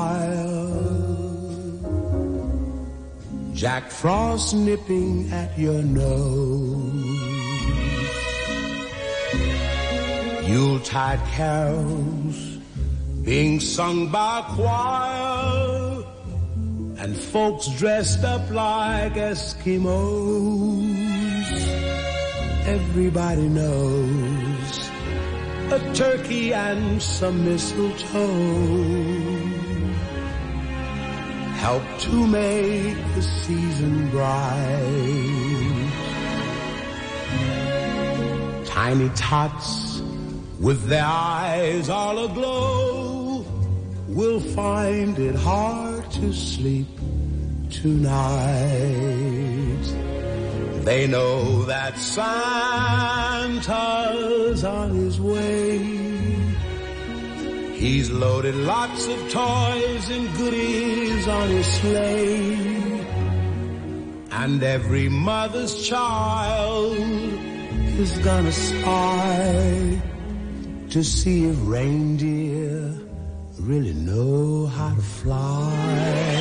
fire. Jack Frost nipping at your nose. Yuletide carols being sung by choir, and folks dressed up like Eskimos. Everybody knows a turkey and some mistletoe help to make the season bright. Tiny tots with their eyes all aglow will find it hard to sleep tonight. They know that Santa's on his way. He's loaded lots of toys and goodies on his sleigh. And every mother's child is gonna spy to see if reindeer really know how to fly.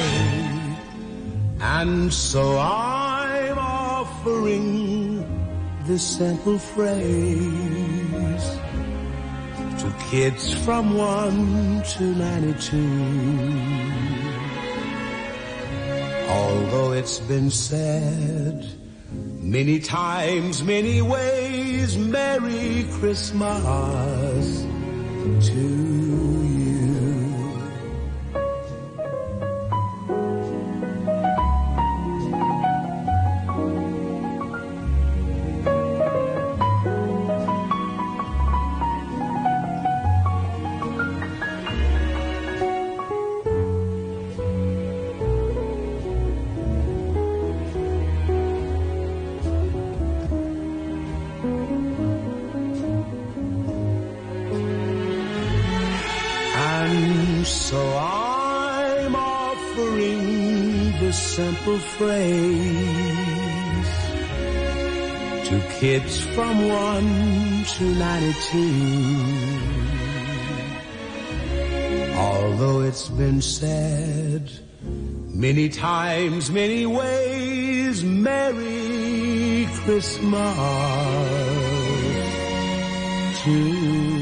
And so I'm offering this simple phrase to kids from one to ninety-two. Although it's been said many times, many ways, Merry Christmas to you. So I'm offering the simple phrase to kids from one to ninety-two. Although it's been said many times, many ways, Merry Christmas to you.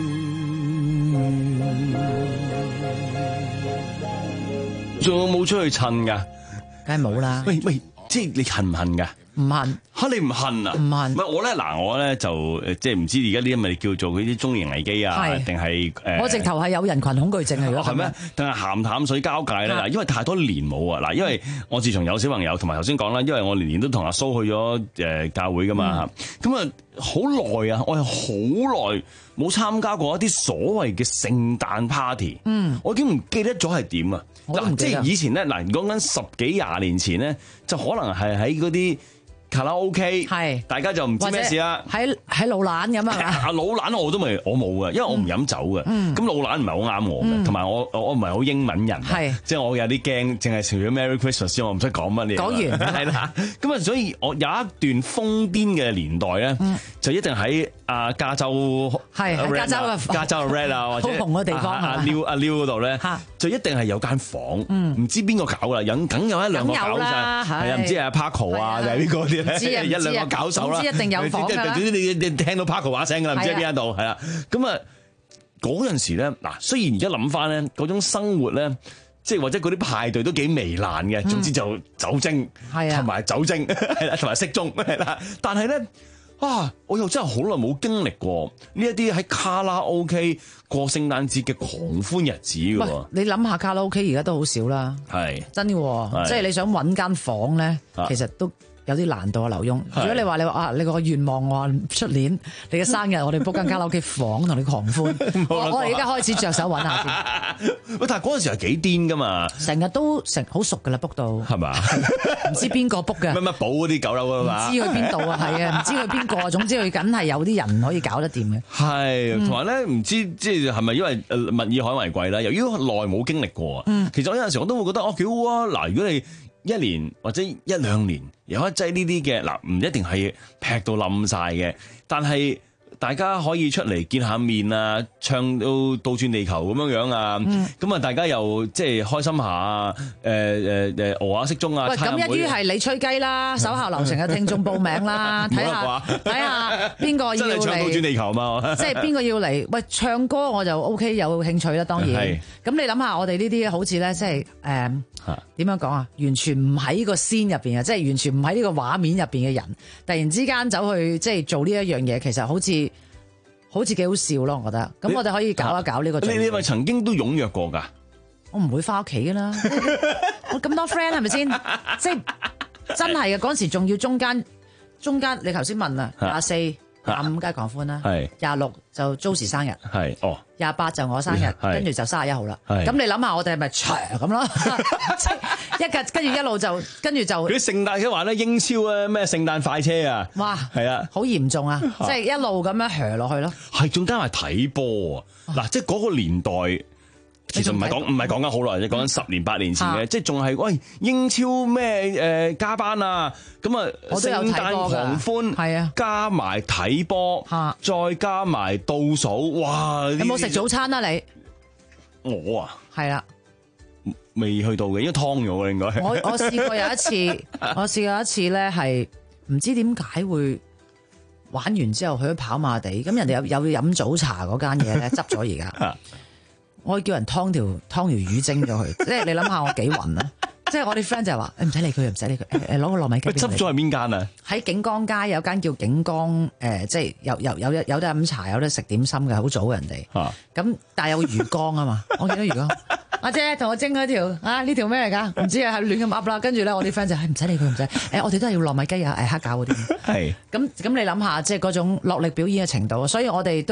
仲有冇出去襯㗎？ 梗係冇啦。 喂喂，即係你恨唔恨㗎？ 唔恨嚇你唔恨啊？ 唔恨。 唔係我咧嗱，我咧就誒即係唔知而家呢啲咪叫做嗰啲中年危機啊，定係誒？ 我直頭係有人群恐懼症嚟㗎。 係咩？定係鹹淡水交界咧？嗱，因為太多年冇啊！嗱，因為我自從有小朋友，同埋頭先講啦，因為我年年都同阿蘇去咗誒教會㗎嘛，咁啊好耐啊，我係好耐冇參加過一啲所謂嘅聖誕 party。嗯，我已經唔記得咗係點啊！嗱，即係以前咧，嗱講緊十幾廿年前咧，就可能係喺嗰啲卡拉 OK， 係大家就唔知咩事啦。 喺喺老蘭咁啊， 啊老蘭我都未，我冇嘅，因為我唔飲酒嘅。咁、嗯、老蘭唔係好啱我嘅，同埋、嗯、我我唔係好英文人，即係我有啲驚，淨係除咗 Merry Christmas 之外，我唔識講乜嘢。講完係啦，咁啊，所以我有一段瘋癲嘅年代咧，嗯、就一定喺啊加州係喺加州嘅加州嘅 Red 啊，或者好紅嘅地方阿 Liu 阿 Liu 嗰度咧，就一定係有間房，唔、嗯、知邊個搞啦，有梗有一兩個搞晒，係啊，唔知係 Paco 啊定係邊個啲咧，一兩個搞手啦，總之一定有房㗎啦。總之你你聽到 Paco 話聲㗎啦，唔知喺邊一度係啦。咁啊嗰陣時咧，嗱雖然而家諗翻咧，嗰種生活咧，即係或者嗰啲派對都幾糜爛嘅。總之就酒精同埋酒精係啦，同埋骰盅係啦。但係咧啊，我又真係好耐冇經歷過呢一啲喺卡拉 OK 過聖誕節嘅狂歡日子㗎喎。你諗下卡拉 OK 而家都好少啦，係真嘅，即係你想揾間房咧，其實都有啲難度啊，劉墉。如果你話你話啊，你個願望我話出年你嘅生日，我哋 book 間卡拉 OK 房同你狂歡。我我哋而家開始着手揾下先。喂，但係嗰陣時係幾癲㗎嘛？成日都成好熟㗎啦 book 到。係嘛？唔知邊個 book 嘅？ 乜乜寶嗰啲九樓啊嘛？ 唔知去邊度啊？係啊，唔知去邊個啊？總之佢梗係有啲人可以搞得掂嘅。 係，同埋咧唔知即係係咪因為物以罕為貴啦？由於耐冇經歷過啊，嗯、其實我有陣時我都會覺得哦幾好啊！嗱，如果你一年或者一兩年有一劑呢啲嘅，嗱唔一定係劈到冧晒嘅，但係大家可以出嚟見下面啊，唱到倒轉地球咁樣樣啊，咁啊、嗯、大家又即係開心下啊，誒誒誒俄下骰盅啊。 喂，咁一於係你吹雞啦，手下留情嘅聽眾報名啦，睇下睇下邊個要嚟。真係唱倒轉地球嘛？即係邊個要嚟？喂，唱歌我就 O K 有興趣啦，當然。咁你諗下，我哋呢啲好似咧，即係誒點樣講啊？完全唔喺個仙入邊啊，即係完全唔喺呢個畫面入邊嘅人，突然之間走去即係做呢一樣嘢，其實好似好似幾好笑咯，我覺得。咁我哋可以搞一搞呢個。 你你咪曾經都踴躍過㗎？ 我唔會翻屋企㗎啦，我咁多 friend 係咪先？即係真係嘅嗰陣時，仲要中間中間，你頭先問啊，廿四。廿五梗係狂歡啦，廿六就 Josie 生日，係哦，廿八就我生日，跟住就三十一號啦。咁你諗下，我哋係咪長咁咯？一日跟住一路就跟住就。嗰啲聖誕嘅話咧，英超啊咩聖誕快車啊，哇，係啊， 好嚴重啊，即係一路咁樣斜落去咯。 係仲加埋睇波啊！嗱，即係嗰個年代。其實唔係講唔係講緊好耐，即係講緊十年八年前嘅，即係仲係喂英超咩誒加班啊，咁啊聖誕狂歡係啊，加埋睇波，再加埋倒數，哇！ 有冇食早餐啊你？ 我啊， 係啦， 未去到嘅，應該劏咗嘅應該。 我我試過有一次，我試過一次咧係唔知點解會玩完之後去咗跑馬地，咁人哋有有飲早茶嗰間嘢咧執咗而家。我叫人劏條劏條魚蒸咗佢，即係你諗下我幾暈啊！即係我啲 friend 就係話，唔使理佢，唔使理佢，誒攞個糯米雞。 執咗係邊間啊？ 喺景江街有間叫景江，誒即係有有有有得飲茶，有得食點心嘅，好早人哋。咁、啊、但係有個魚缸啊嘛，我見到魚缸，阿姐同我蒸嗰條啊呢條咩嚟㗎？唔知啊，係亂咁噏啦。跟住咧，我啲 friend 就係唔使理佢，唔使。誒我哋都係要糯米雞啊，誒黑餃嗰啲。係。咁咁你諗下，即係嗰種落力表演嘅程度，所以我哋都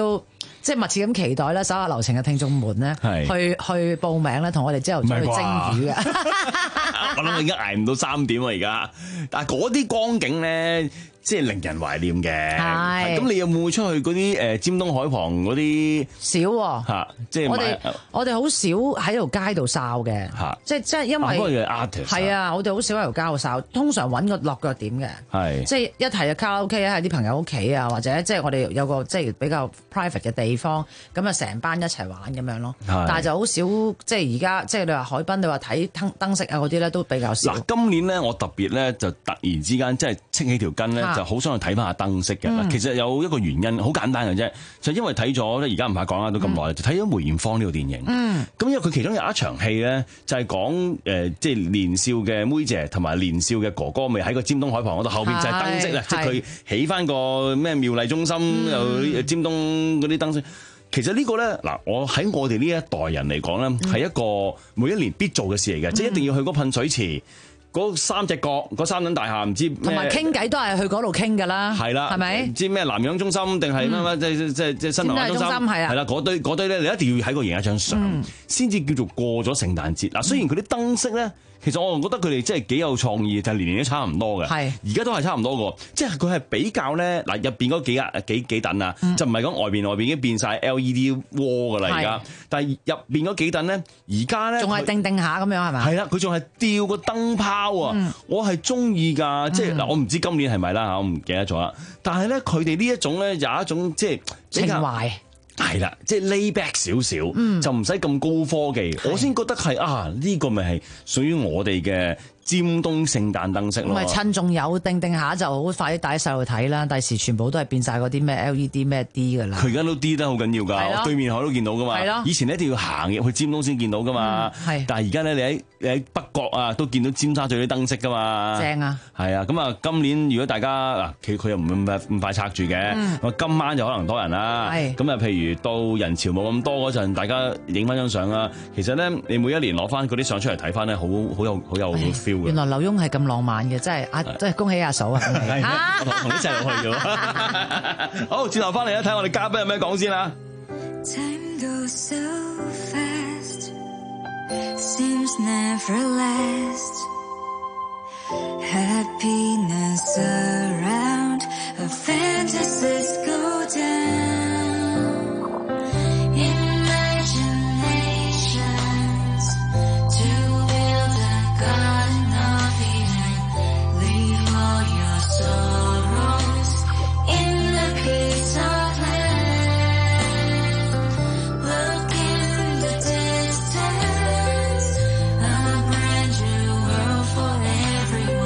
即係密切咁期待咧，手下留情嘅聽眾們咧，去去報名咧，同我哋朝頭早去蒸魚嘅。 我諗我已經捱唔到三點啊！而家，但係嗰啲光景咧，即係令人懷念嘅。係。咁你有冇出去嗰啲誒尖東海旁嗰啲？少喎。嚇！即係我哋我哋好少喺條街度哨嘅。嚇！即係即係因為。嗰個係 artist。係啊，我哋好少喺條街度哨，通常揾個落腳點嘅。係。即係一提就卡拉 OK 喺啲朋友屋企啊，或者即係我哋有個即係比較 private 嘅地方，咁啊成班一齊玩咁樣咯。但係就好少，即係而家即係你話海濱，你話睇燈燈飾啊嗰啲咧都比較少。嗱，今年咧我特別咧就突然之間即係戚起條筋咧，就好想去睇翻下燈飾嘅。嗯、其實有一個原因好簡單嘅啫，就因為睇咗咧，而家唔怕講啦，都咁耐，嗯、就睇咗梅艷芳呢個電影。嗯，咁因為佢其中有一場戲咧，就係講誒即係年少嘅妹姐同埋年少嘅哥哥，咪喺個尖東海旁嗰度，後邊就係燈飾啊，即係佢起翻個咩妙麗中心、嗯、又尖東嗰啲燈飾。其實呢個咧，嗱，我喺我哋呢一代人嚟講咧，係、嗯、一個每一年必做嘅事嚟嘅，嗯、即係一定要去嗰噴水池，嗰三隻角，嗰三等大廈，唔知同埋傾偈都係去嗰度傾㗎啦，係啦，係咪？唔知咩南洋中心定係乜乜，即係即係即係新南洋中心，係啊，係啦，嗰堆嗰堆咧，你一定要喺個影一張相，先至、嗯、叫做過咗聖誕節。嗱，雖然佢啲燈飾咧。其實我覺得佢哋真係幾有創意，就係、是、年年都差唔多嘅。係而家都係差唔多個，即係佢係比較咧嗱，入邊嗰幾啊幾幾等啊，嗯、就唔係講外邊，外邊已經變晒 L E D wall 㗎啦而家。但係入邊嗰幾等咧，而家咧仲係定定下咁樣係咪？係啦，佢仲係吊個燈泡啊！嗯、我係中意㗎，即係嗱，我唔知今年係咪啦嚇，我唔記得咗啦。但係咧，佢哋呢一種咧有一種即係情懷。係啦，即係 lay back 少少，嗯、就唔使咁高科技，的我先覺得係啊，呢、呢個咪係屬於我哋嘅尖東聖誕燈飾咯。唔係趁仲有定定下就好快啲帶細路睇啦，第時全部都係變晒嗰啲咩 L E D 咩 D 噶啦。佢而家都 D 得好緊要㗎，的我對面海都見到㗎嘛。係咯，以前一定要行入去尖東先見到㗎嘛。係、嗯，但係而家咧，你喺你喺北角啊，都見到尖沙咀啲燈飾㗎嘛。正啊！係啊，咁啊，今年如果大家嗱，佢佢又唔咁咁快拆住嘅，咁、嗯、今晚就可能多人啦。係，咁啊，譬如到人潮冇咁多嗰陣，大家影翻張相啦。其實咧，你每一年攞翻嗰啲相出嚟睇翻咧，好好有好有 feel 嘅。原來劉墉係咁浪漫嘅，真係啊！真係恭喜阿嫂啊！我同啲細路去咗。好，轉頭翻嚟咧，睇我哋嘉賓有咩講先啦。Time goes so fast, seems never last. Happiness around, our fantasies go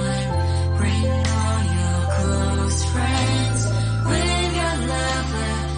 down.With your love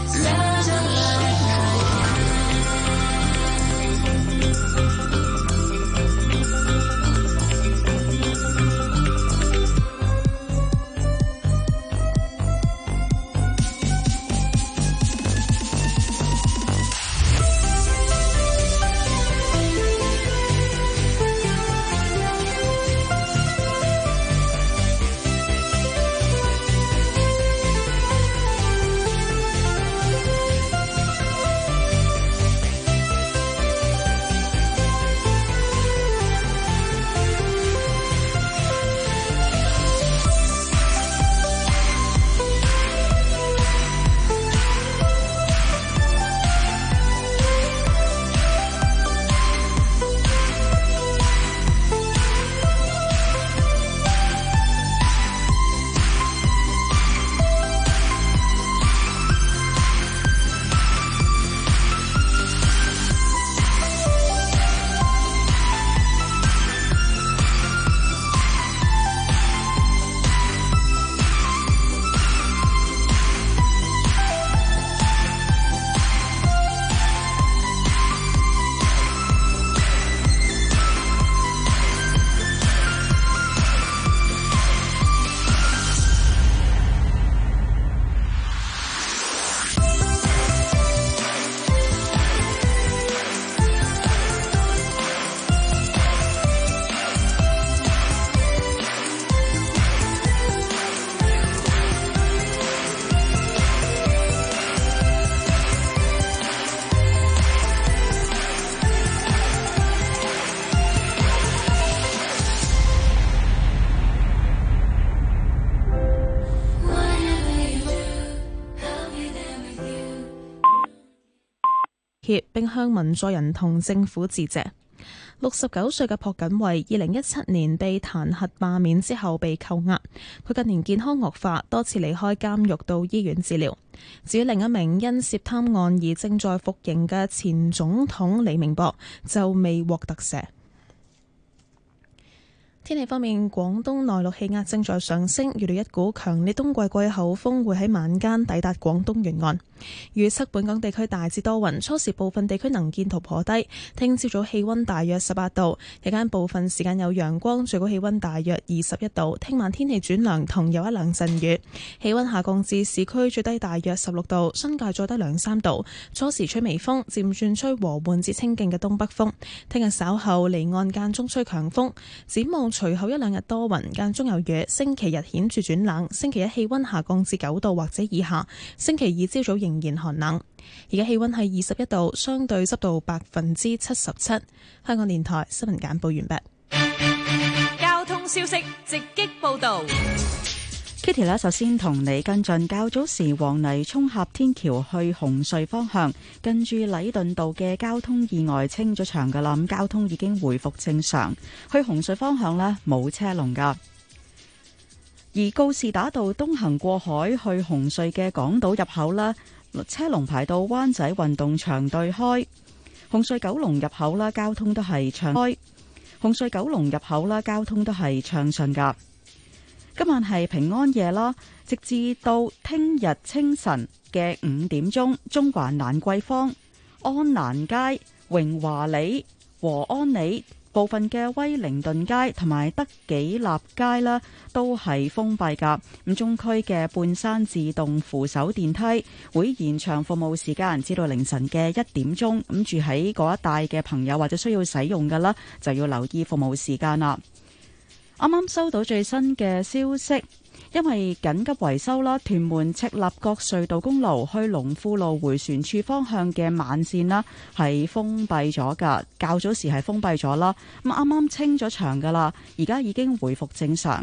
歉，並向文在寅同政府致謝。六十九歲嘅朴槿惠，二零一七年被彈劾罷免之後被扣押。佢近年健康惡化，多次離開監獄到醫院治療。至於另一名因涉貪案而正在服刑嘅前總統李明博，就未獲特赦。天氣方面，廣東內陸氣壓正在上升，預料一股強烈冬季季候風會喺晚間抵達廣東沿岸。預測本港地區大致多雲，初時部分地區能見度頗低。聽朝早氣溫大約十八度，日間部分時間有陽光，最高氣溫大約二十一度。聽晚天氣轉涼，同有一兩陣雨，氣溫下降至市區最低大約十六度，新界再低兩三度。初時吹微風，漸轉吹和緩至清勁嘅東北風。聽日稍後離岸間中吹強風。展望隨後一兩日多雲，間中有雨。星期日顯著轉冷，星期一氣溫下降至九度或者以下。星期二朝早仍然寒冷。而家氣溫係二十一度，相對濕度百分之七十七。香港電台新聞簡報完畢。 交通消息直擊報道。 Kitty 呢，首先同你跟進較早時黃泥涌峽天橋去紅隧方向，近住禮頓道嘅交通意外清咗場噶啦，咁交通已經回復正常。去紅隧方向呢，冇車龍噶。而告士打道東行過海去紅隧嘅港島入口呢，車龍排到灣仔運動場對開。紅隧九龍入口啦，交通都係暢開。紅隧九龍入口啦，交通都係暢順噶。今晚係平安夜啦，直至到聽日清晨嘅五點鐘，中環蘭桂坊、安蘭街、榮華里、和安里部分嘅威靈頓街同埋德己立街啦，都係封閉噶。咁中區嘅半山自動扶手電梯會延長服務時間至到凌晨嘅一點鐘。咁住喺嗰一帶嘅朋友或者需要使用噶啦，就要留意服務時間啦。啱啱收到最新嘅消息，因為緊急維修啦，屯門赤鱲角隧道公路去龍富路迴旋處方向嘅慢線啦，係封閉咗噶。較早時係封閉咗啦，咁啱啱清咗場噶啦，而家已經回復正常。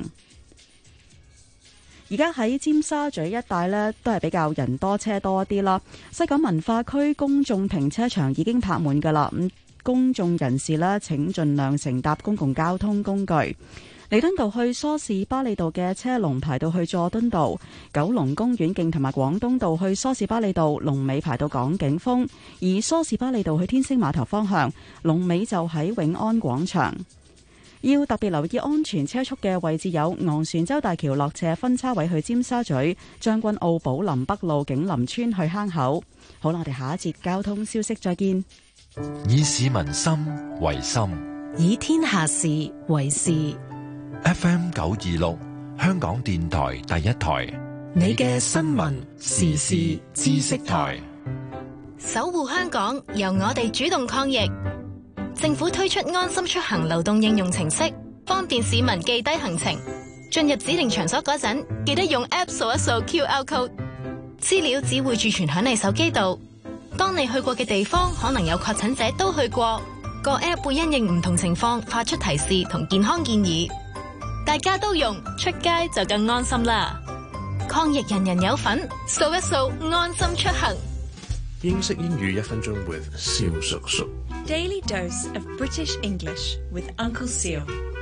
而家喺尖沙咀一帶呢，都係比較人多車多一啲啦。西九文化區公眾停車場已經泊滿噶啦，咁公眾人士呢，請盡量乘搭公共交通工具。彌敦道去梳士巴利道嘅車龍排到去佐敦道，九龍公園徑同埋廣東道去梳士巴利道龍尾排到港景峰，而梳士巴利道去天星碼頭方向龍尾就喺永安廣場。要特別留意安全車速嘅位置有昂船洲大橋落斜分叉位去尖沙咀、將軍澳寶林北路景林村去坑口。好啦，我哋下一節交通消息再見。 以市民心為心， 以天下事為事。 F M 九二六，香港電台第一台， 你嘅新聞時事知識台， 守護香港，由我哋主動抗疫。政府推出安心出行流動應用程式，方便市民記低行程。進入指定場所嗰陣，記得用 App 掃一掃 Q R code， 資料只會儲存響你手機度。當你去過嘅地方可能有確診者都去過，個 App 會因應唔同情況發出提示同健康建議。大家都用，出街就更安心啦！抗疫人人有份，掃一掃安心出行。 英式英語一分鐘 with 蕭叔叔。 Daily dose of British English with Uncle Seal。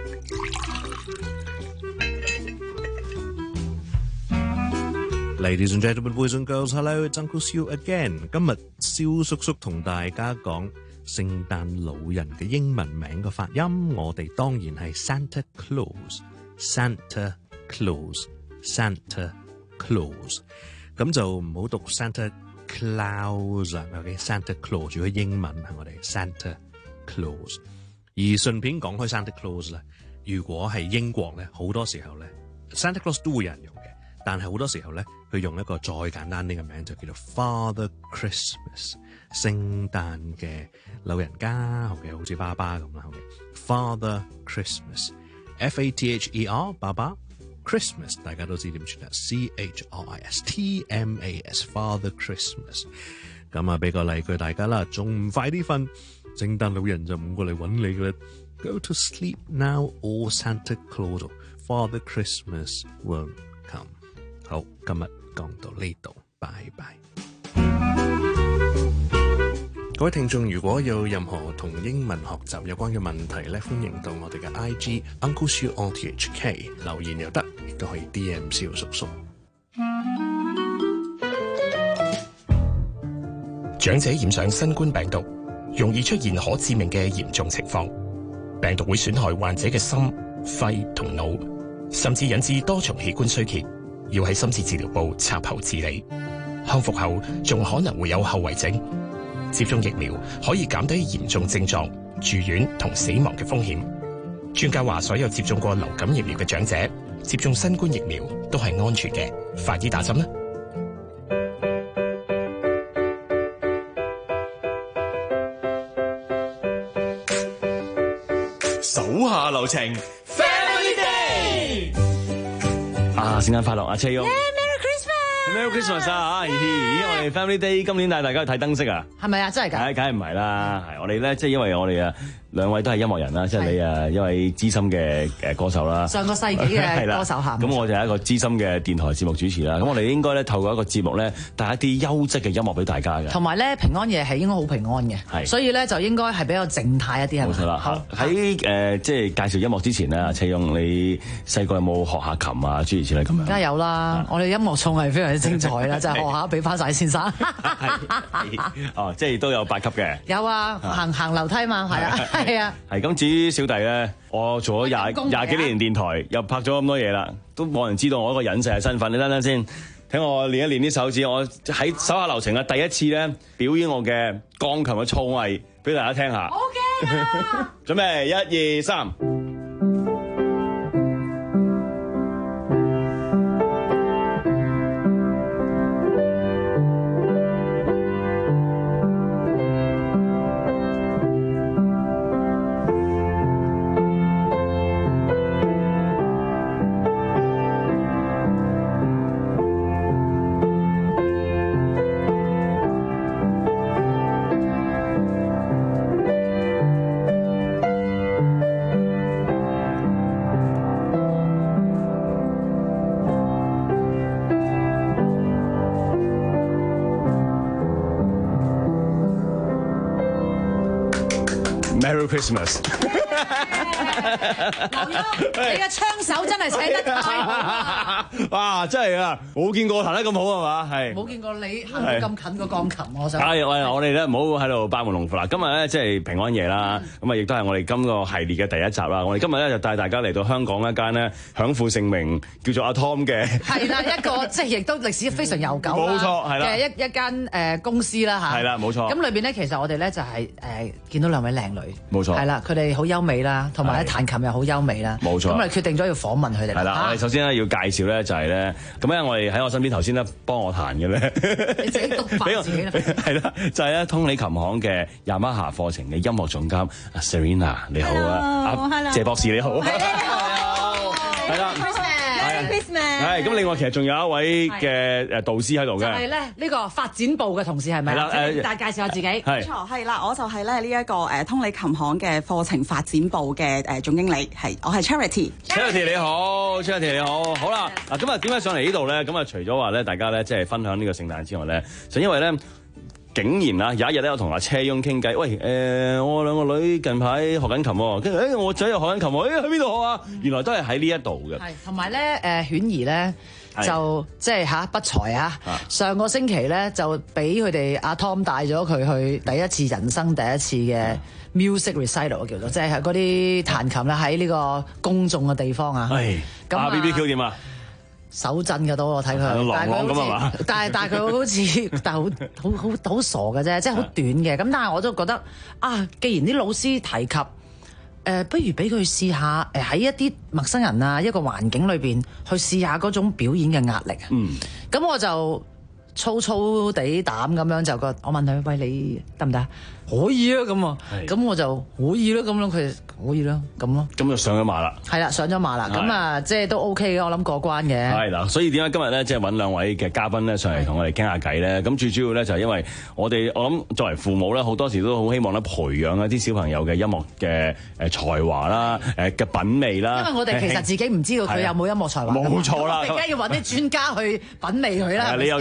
Ladies and gentlemen, boys and girls, hello, it's Uncle Seal again。今日蕭叔叔同大家講聖誕老人嘅英文名嘅發音，我哋當然係 Santa Claus。Santa Claus，Santa Claus， 咁就唔好讀 Santa Claus 啊 ，OK？Santa Claus 如果英文係我哋 Santa Claus。而順便講開 Santa Claus 咧，如果係英國咧，好多時候咧 Santa Claus 都會有人用嘅，但係好多時候咧，佢用一個再簡單啲嘅名就叫做 Father Christmas， 聖誕嘅老人家 ，OK？ 好似爸爸咁啦 ，OK？Father Christmas。F A T H E R 爸爸 Christmas 大家都知點傳啦 C H R I S T M A S Father Christmas。 咁啊俾個例句大家啦，仲唔快啲瞓，聖誕老人就唔過嚟揾你嘅啦。 Go to sleep now or Santa Claus Father Christmas won't come。 好，今日講到呢度，拜拜。 各位聽眾，如果有任何同英文學習有關嘅問題咧，歡迎到我哋嘅 I G Uncle Siu O T H K 留言又得，亦都可以 D M 蕭叔叔。 長者染上新冠病毒，容易出現可致命嘅嚴重情況。病毒會損害患者嘅心、肺同腦，甚至引致多重器官衰竭，要喺深切治療部插喉治理。康復後仲可能會有後遺症。接種疫苗可以減低嚴重症狀、住院同死亡嘅風險。專家話，所有接種過流感疫苗嘅長者接種新冠疫苗都係安全嘅，快啲打針啦！ 手下留情 ，Family Day 啊！聖誕快樂啊，車翁！ Merry Christmas 啊！咦，我哋 Family Day 今年帶大家去睇燈飾啊？ 係咪啊？真係㗎？ 梗係唔係啦，係我哋咧，即係因為我哋啊兩位都係音樂人啦，即係你啊一位資深嘅誒歌手啦， 上個世紀嘅歌手嚇。 咁我就係一個資深嘅電台節目主持啦。咁我哋應該咧透過一個節目咧帶一啲優質嘅音樂俾大家嘅。 同埋咧平安夜係應該好平安嘅，係，所以咧就應該係比較靜態一啲係咪？ 冇錯啦。 好喺誒即係介紹音樂之前咧，阿車翁你細個有冇學下琴啊？諸如此類咁樣。 梗係有啦，我哋音樂綜藝非常之精彩啦，就係學下俾翻晒先生。 哦，即係都有八級嘅。 有啊，行行樓梯嘛，係啊，係啊。 係咁，至於小弟咧，我做咗廿廿幾年電台，又拍咗咁多嘢啦，都冇人知道我一個隱世嘅身份。你等等先，睇我練一練啲手指。我喺手下留情啊，第一次咧表演我嘅鋼琴嘅造詣俾大家聽下。 好驚啊！ 準備，一二三。Merry Christmas！ 你嘅槍手真係請得太好啦！ 哇，真係啊，冇見過彈得咁好係嘛？係冇見過你行到咁近個鋼琴，我想。 係，喂，我哋咧唔好喺度班門弄斧啦。今日咧即係平安夜啦，咁啊亦都係我哋今個系列嘅第一集啦。我哋今日咧就帶大家嚟到香港一間咧享負盛名叫做阿 Tom 嘅。係啦，一個即係亦都歷史非常悠久冇錯，係啦嘅一一間誒公司啦嚇。 係啦，冇錯。 咁裏邊咧其實我哋咧就係誒見到兩位靚女。 冇錯。 係啦，佢哋好優美啦，同埋咧彈琴又好優美啦。冇錯。咁我哋決定咗要訪問佢哋。 係啦，我哋首先咧要介紹咧就係咧，咁咧我哋喺我身邊頭先咧幫我彈嘅咧， 你自己督發自己啦。 係啦，就係咧通利琴行嘅雅馬哈課程嘅音樂總監阿 Serena， 你好啊，阿謝博士你好。係你好。係啦。係咁，另外其實仲有一位嘅誒導師喺度嘅， 就係咧呢個發展部嘅同事係咪？係啦，誒，大介紹下自己。 冇錯，係啦，我就係咧呢一個誒通利琴行嘅課程發展部嘅誒總經理，係我係 Charity。 Charity 你好 ，Charity 你好，好啦，嗱，今日點解上嚟呢度咧？咁啊，除咗話咧，大家咧即係分享呢個聖誕之外咧，就因為咧。竟然啊，有一日咧，我同阿車翁傾偈，喂，誒、呃，我兩個女近排學緊琴喎，跟住誒，我仔又學緊琴喎，誒，喺邊度學啊？原來都係喺呢一度嘅。 係，同埋咧，誒、呃，犬兒咧就即係嚇不才啊！上個星期咧就俾佢哋阿 Tom 帶咗佢去第一次人生第一次嘅 music recital 叫做，即係嗰啲彈琴啦，喺呢個公眾嘅地方啊。係。咁啊 B B Q 點啊？ 手震嘅都我睇佢，但係佢好似，但係但係佢好似，但係好好好好傻嘅啫，即係好短嘅。咁但係我都覺得啊，既然啲老師提及，誒、呃，不如俾佢試下誒喺一啲陌生人啊一個環境裏邊去試下嗰種表演嘅壓力啊。嗯，咁我就粗粗地膽咁樣就覺得，我問佢：喂，你得唔得？可以啊，咁啊，咁我就可以咯，咁樣佢可以啦，咁咯。咁就上咗馬啦。係啦，上咗馬啦，咁啊，即係都 OK 嘅，我諗過關嘅。係嗱，所以點解今日咧，即係揾兩位嘅嘉賓咧上嚟同我哋傾下偈咧？咁最主要咧就係因為我哋，我諗作為父母咧，好多時都好希望咧培養一啲小朋友嘅音樂嘅誒才華啦，誒嘅品味啦。因為我哋其實自己唔知道佢有冇音樂才華。冇錯啦，而家要揾啲專家去品味佢啦。你又聽過我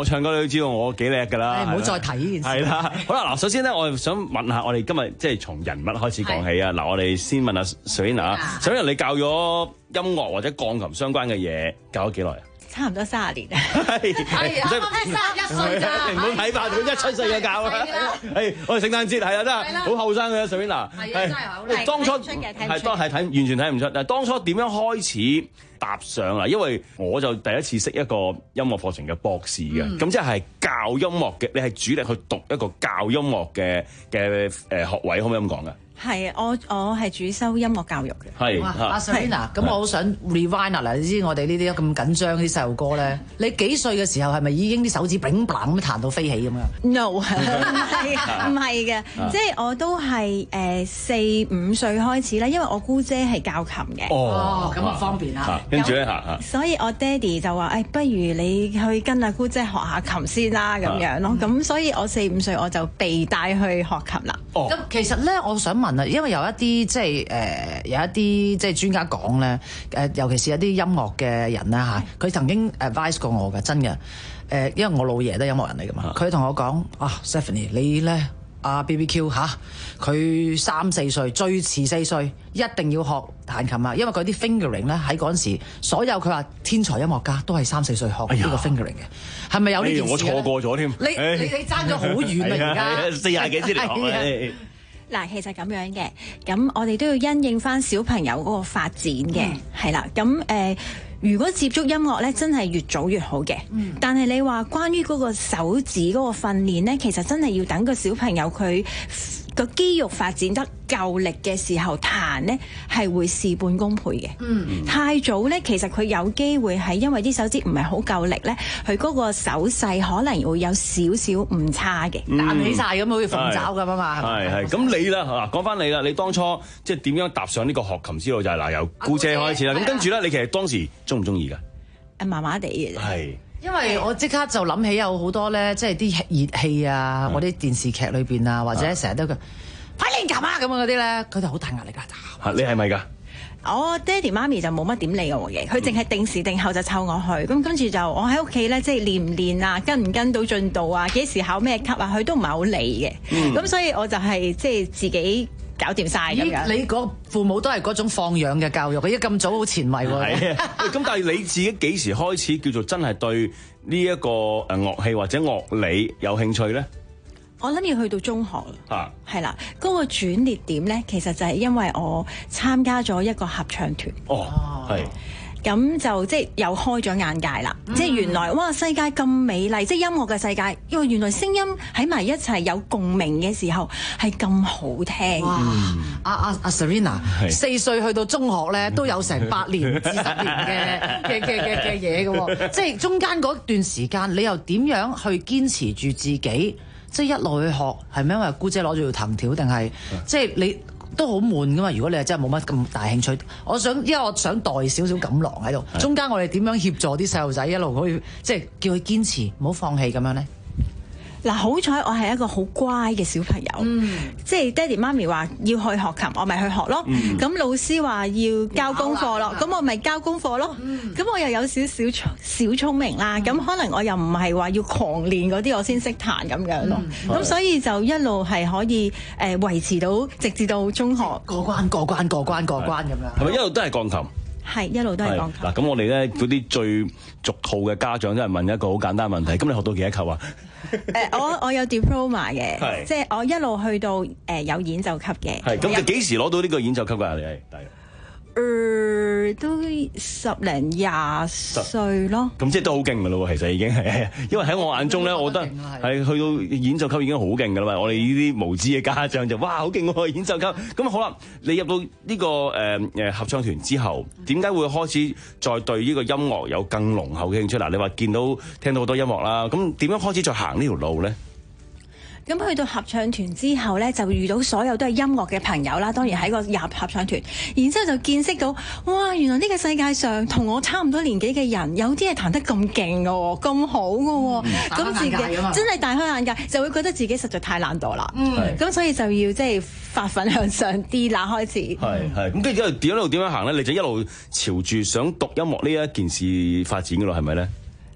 唱歌你都知道我幾叻㗎啦。 唔好再提呢件事。 係啦，好啦，嗱，首先咧，我想問下我哋今日即係從人物開始講起啊。嗱，我哋先問下 Serena，Serena 你教咗音樂或者鋼琴相關嘅嘢教咗幾耐啊？ 差唔多三十年啊！ 係啱啱三十一歲咋， 唔好睇怕佢一出世就教啦。係，我哋聖誕節係啊，真係好後生嘅 Serena。係啊， 真係好靚。 當初係當係睇完全睇唔出，但係當初點樣開始踏上啊？因為我就第一次識一個音樂課程嘅博士嘅，咁即係教音樂嘅，你係主力去讀一個教音樂嘅嘅誒學位，可唔可以咁講㗎？ 係，我我係主修音樂教育嘅。 係阿 Serena，咁我好想 rewind 啦。嗱，你知我哋呢啲咁緊張啲細路哥咧，你幾歲嘅時候係咪已經啲手指砰砰咁彈到飛起咁樣 ？No， 唔係唔係嘅，即係我都係誒四五歲開始啦，因為我姑姐係教琴嘅。 哦，咁啊方便啦。 跟住咧嚇， 所以我爹哋就話：誒，不如你去跟阿姑姐學下琴先啦，咁樣咯。咁所以我四五歲我就被帶去學琴啦。 咁其實咧，我想問啊，因為有一啲即係誒、呃、有一啲即係專家講咧，誒尤其是一啲音樂嘅人啦嚇，佢曾經 advise 過我嘅，真嘅誒，因為我老爺都係音樂人嚟噶嘛，佢同我講啊 Stephanie 你咧阿 B B Q 嚇，佢三四歲最遲四歲一定要學彈琴啊，因為佢啲 fingering 咧喺嗰陣時，所有佢話天才音樂家都係三四歲學呢個 fingering 嘅，係咪有呢件事？ 我錯過咗添， 你你你爭咗好遠啊！而家四廿幾先嚟學。 嗱，其實咁樣嘅，咁我哋都要因應翻小朋友嗰個發展嘅，係啦、嗯，咁誒、呃，如果接觸音樂咧，真係越早越好嘅。嗯、但係你話關於嗰個手指嗰個訓練咧，其實真係要等個小朋友佢個肌肉發展得夠力嘅時候彈咧，係會事半功倍嘅。嗯，太早咧，其實佢有機會係因為啲手指唔係好夠力咧，佢嗰個手勢可能會有少少誤差嘅，彈、嗯、起晒咁好似鳳爪咁啊嘛。係係， 咁你啦嗱，講翻你啦，你當初即係點樣踏上呢個學琴之路？就係、是、嗱，由姑姐開始啦。咁、啊、跟住咧，你其實當時中唔中意㗎？ 誒，麻麻地嘅啫。係。 因為我即刻就諗起有好多咧，即係啲熱戲啊，我啲電視劇裏邊啊，或者成日都佢快練琴啊咁嗰啲咧，佢哋好大壓力㗎。 你係咪㗎？ 我爹哋媽咪就冇乜點理我嘅，佢淨係定時定候就湊我去，咁跟住就我喺屋企咧，即係練唔練啊，跟唔跟到進度啊，幾時考咩級啊，佢都唔係好理嘅。咁、嗯、所以我就係即係自己搞掂晒咁樣。 你個父母都係嗰種放養嘅教育，佢一咁早好前衞喎。 係啊，咁但係你自己幾時開始叫做真係對呢一個誒樂器或者樂理有興趣咧？ 我諗要去到中學啦，係啦、啊，嗰、嗰個轉捩點咧，其實就係因為我參加咗一個合唱團。 哦，係。 咁就即係又開咗眼界啦！嗯、即係原來哇，世界咁美麗，即係音樂嘅世界，因為原來聲音喺埋一齊有共鳴嘅時候係咁好聽。 哇！阿阿阿 Serena 四歲去到中學咧，都有成八年至十年嘅嘅嘅嘅嘅嘢嘅喎，即係中間嗰段時間，你又點樣去堅持住自己？即係一路去學，係咪因為姑姐攞住條藤條，定係即係你？都好悶噶嘛！如果你係真係冇乜咁大興趣，我想因為我想帶少少錦囊喺度，中間我哋點樣協助啲細路仔一路可以即係叫佢堅持，唔好放棄咁樣咧？ 嗱，好彩我係一個好乖嘅小朋友，嗯、即係爹哋媽咪話要去學琴，我咪去學咯。咁、嗯、老師話要交功課咯，咁我咪交功課咯。咁、嗯、我又有少少小聰明啦，咁、嗯、可能我又唔係話要狂練嗰啲我先識彈咁樣咯。咁、嗯、所以就一路係可以誒、呃、維持到直至到中學過關過關過關過關咁樣。 係咪一路都係鋼琴？ 係一路都係鋼琴。 嗱，咁我哋咧嗰啲最俗套嘅家長真係問一個好簡單問題，咁你學到幾多級啊？ 誒、呃，我我有 diploma 嘅，即係我一路去到誒、呃、有演奏級嘅。係，咁你幾時攞到呢個演奏級㗎？你係大約？誒、呃，都十零廿歲咯。咁即係都好勁㗎咯喎，其實已經係，因為喺我眼中咧，我覺得係去到演奏級已經好勁㗎啦嘛。我哋呢啲無知嘅家長就哇好勁喎演奏級。咁好啦，你入到呢、這個誒誒、呃、合唱團之後，點解會開始再對呢個音樂有更濃厚嘅興趣？嗱，你話見到聽到好多音樂啦，咁點樣開始再行呢條路咧？咁去到合唱團之後咧，就遇到所有都係音樂嘅朋友啦。當然喺個入合唱團，然之後就見識到，哇！原來呢個世界上同我差唔多年紀嘅人，有啲係彈得咁勁㗎喎，咁好㗎喎。咁、嗯、自己真係大開眼界，就會覺得自己實在太懶惰啦。咁、嗯、所以就要即係發奮向上啲啦，開始。係係。咁跟住之後點一路點樣行咧？你就一路朝住想讀音樂呢一件事發展㗎咯，係咪咧？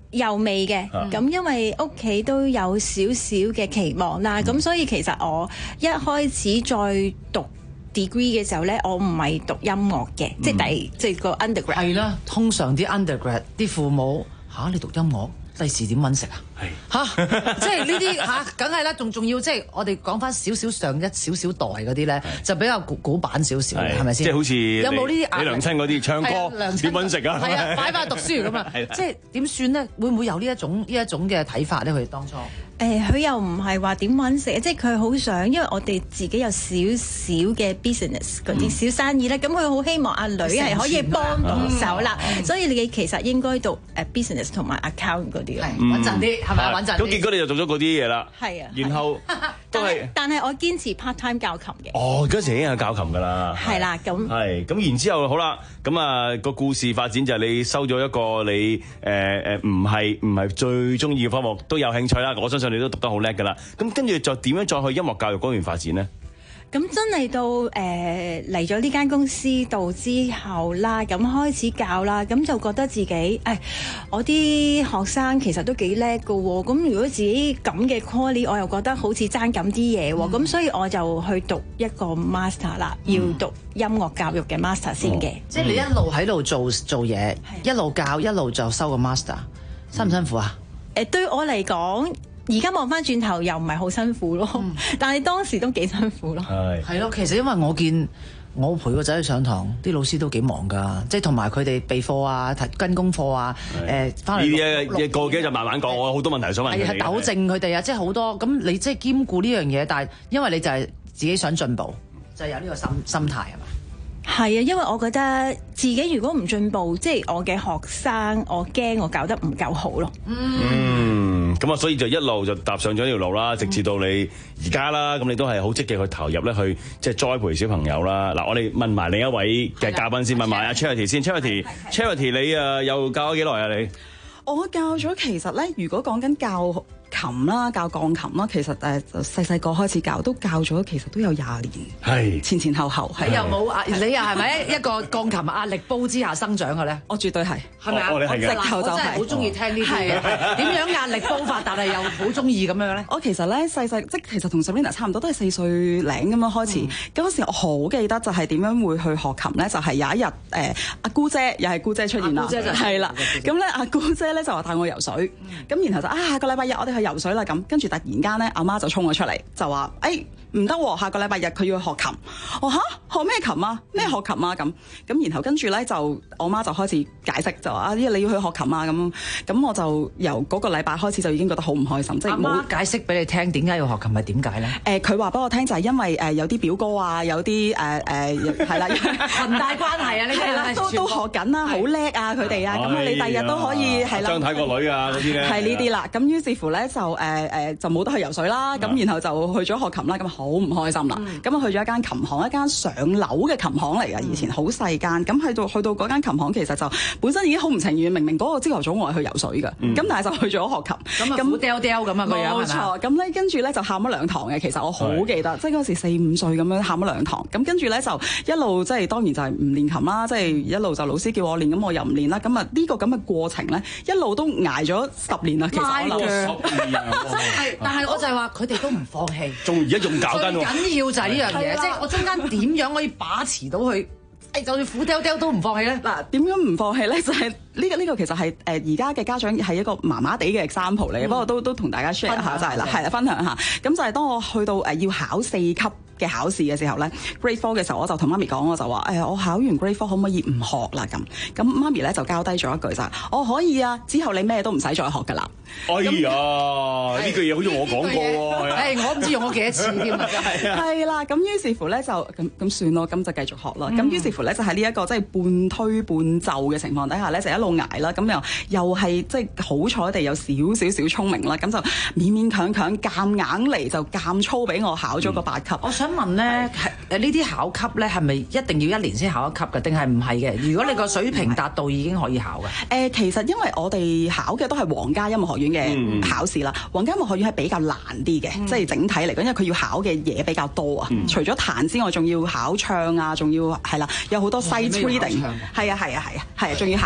又未嘅，咁、啊、因為屋企都有少少嘅期望啦，咁、嗯、所以其實我一開始再讀 degree 嘅時候咧，我唔係讀音樂嘅，嗯、即係第即係個 undergrad。 係啦，通常啲 undergrad 啲父母吓、啊、你讀音樂，第時點揾食啊？係嚇，即係呢啲嚇，梗係啦，仲仲要即係我哋講翻少少上一少少代嗰啲咧，就比較古古板少少，係咪先？ 即係好似有冇呢啲你娘親嗰啲唱歌點揾食啊？ 係啊，擺翻讀書咁啊，即係點算咧？會唔會有呢一種呢一種嘅睇法咧？佢哋當初誒，佢又唔係話點揾食，即係佢好想，因為我哋自己有少少嘅 business 嗰啲小生意咧，咁佢好希望阿女係可以幫到手啦，所以你其實應該讀誒 business 同埋 account 嗰啲，穩陣啲。係咪穩陣？ 咁結果你就做咗嗰啲嘢啦。 係啊。 然後都係， 但係我堅持 part time 教琴嘅。 哦，嗰時已經有教琴㗎啦。 係啦，咁。 係咁，然之後好啦，咁啊個故事發展就係你收咗一個你誒誒唔係唔係最中意嘅科目，都有興趣啦。我相信你都讀得好叻㗎啦。咁跟住就點樣再去音樂教育嗰邊發展呢？ 咁真係到誒嚟咗呢間公司度之後啦，咁開始教啦，咁就覺得自己誒、哎、我啲學生其實都幾叻㗎喎，咁如果自己咁嘅 quality， 我又覺得好似爭咁啲嘢喎，咁、嗯、所以我就去讀一個 master 啦，嗯、要讀音樂教育嘅 master 先嘅。 哦、即係你一路喺度做做嘢，一路教，一路就收個 master，辛唔辛苦啊？ 誒、呃、對我嚟講。而家望翻轉頭又唔係好辛苦咯，嗯、但係當時都幾辛苦咯。 係係咯，其實因為我見我陪個仔去上堂，啲老師都幾忙㗎，即係同埋佢哋備課啊、跟功課啊，誒翻嚟呢啲嘢過幾就慢慢講，我有好多問題想問你。 係糾正佢哋啊，即係好多咁你即係兼顧呢樣嘢，但係因為你就係自己想進步，就係、有呢個心心態係嘛？ 係啊，因為我覺得自己如果唔進步，即係我嘅學生，我驚我教得唔夠好咯。 嗯，咁啊，所以就一路就踏上咗呢條路啦，直至到你而家啦，咁你都係好積極去投入咧，去即係栽培小朋友啦。嗱，我哋問埋另一位嘅嘉賓先，問埋阿 Charity 先 ，Charity，Charity 你啊又教咗幾耐啊你？ 我教咗其實咧，如果講緊教琴啦，教鋼琴啦，其實誒就細細個開始教，都教咗其實都有廿年，係前前後後。 你又冇壓，你又係咪一個鋼琴壓力煲之下生長嘅咧？ 我絕對係， 係咪啊？ 我直頭就係好中意聽呢啲嘅，點樣壓力煲法，但係又好中意咁樣咧？ 我其實咧細細即其實同 Sabrina 差唔多，都係四歲零咁樣開始。嗰、嗯、時我好記得就係點樣會去學琴咧，就係、是、有一日誒阿姑姐又係姑姐出現啦，係啦，咁咧阿姑姐咧就話帶我游水，咁、嗯、然後就啊下個禮拜日我哋去游水啦咁，跟住突然間咧阿媽就衝咗出嚟就話誒唔得喎，下個禮拜日佢要去學琴。我嚇學咩琴啊？咩學琴啊？咁咁然後跟住咧就我媽就開始解釋就話啊，你要去學琴啊咁，咁我就由嗰個禮拜開始就已經覺得好唔開心。即係阿媽解釋俾你聽點解要學琴係點解咧？ 誒佢話俾我聽就係因為誒有啲表哥啊，有啲誒誒係啦， 裙帶關係啊，呢啲啦都都學緊啦，好叻啊佢哋啊，咁你第日都可以係啦。 張太個女啊嗰啲咧係呢啲啦，咁於是乎咧就誒誒就冇得去游水啦，咁然後就去咗學琴啦，咁好唔開心啦。咁啊去咗一間琴行，一間上樓嘅琴行嚟㗎，以前好細間。咁去到去到嗰間琴行，其實就本身已經好唔情願，明明嗰個朝頭早我係去游水㗎，咁、嗯、但係就去咗學琴。 咁啊苦掉掉咁啊個樣係嘛？冇錯。 咁咧跟住咧就喊咗兩堂嘅，其實我好記得，即係嗰時四五歲咁樣喊咗兩堂。咁跟住咧就一路即係當然就係唔練琴啦，即係一路就老師叫我練，咁我又唔練啦。咁啊呢個咁嘅過程咧，一路都捱咗十年啦。其實我諗真係，但係我就係話佢哋都唔放棄， 仲而家仲搞緊喎。 最緊要就係呢樣嘢，即係我中間點樣可以把持到佢？誒，就算苦丟丟都唔放棄咧。 嗱，點樣唔放棄咧？就係、是、呢、這個呢、這個其實係誒而家嘅家長係一個麻麻地嘅 example 嚟嘅，不、嗯、過都都同大家 share 下就係啦，係啦，分享下。咁就係當我去到誒要考四級嘅考試嘅時候咧 ，Grade Four 嘅時候，我就同媽咪講，我就話誒、哎，我考完 Grade Four 可唔可以唔學啦？咁咁媽咪咧就交低咗一句就係，我可以啊，之後你咩都唔使再學㗎啦。 哎呀，呢句嘢好似我講過喎。 誒，我唔知用咗幾多次添啊，真係。 係啦，咁於是乎咧就咁咁算咯，咁就繼續學啦。咁、嗯、於是乎咧就喺呢一個即係半推半就嘅情況底下咧，就一路捱啦。咁又又係即係好彩地有少少少聰明啦。咁就勉勉強強夾硬嚟就監粗俾我考咗個八級。 嗯、我想問咧，係誒呢啲考級咧係咪一定要一年先考一級嘅，定係唔係嘅？如果你個水平達到已經可以考嘅？誒、 呃，其實因為我哋考嘅都係皇家音樂學院嘅考試啦，皇、嗯、家音樂學院係比較難啲嘅，即、嗯、係、就是、整體嚟講，因為佢要考嘅嘢比較多啊、嗯。除咗彈之外，仲要考唱啊，仲要係啦，有好多 sight reading，係啊係啊係啊係啊，仲要考一啲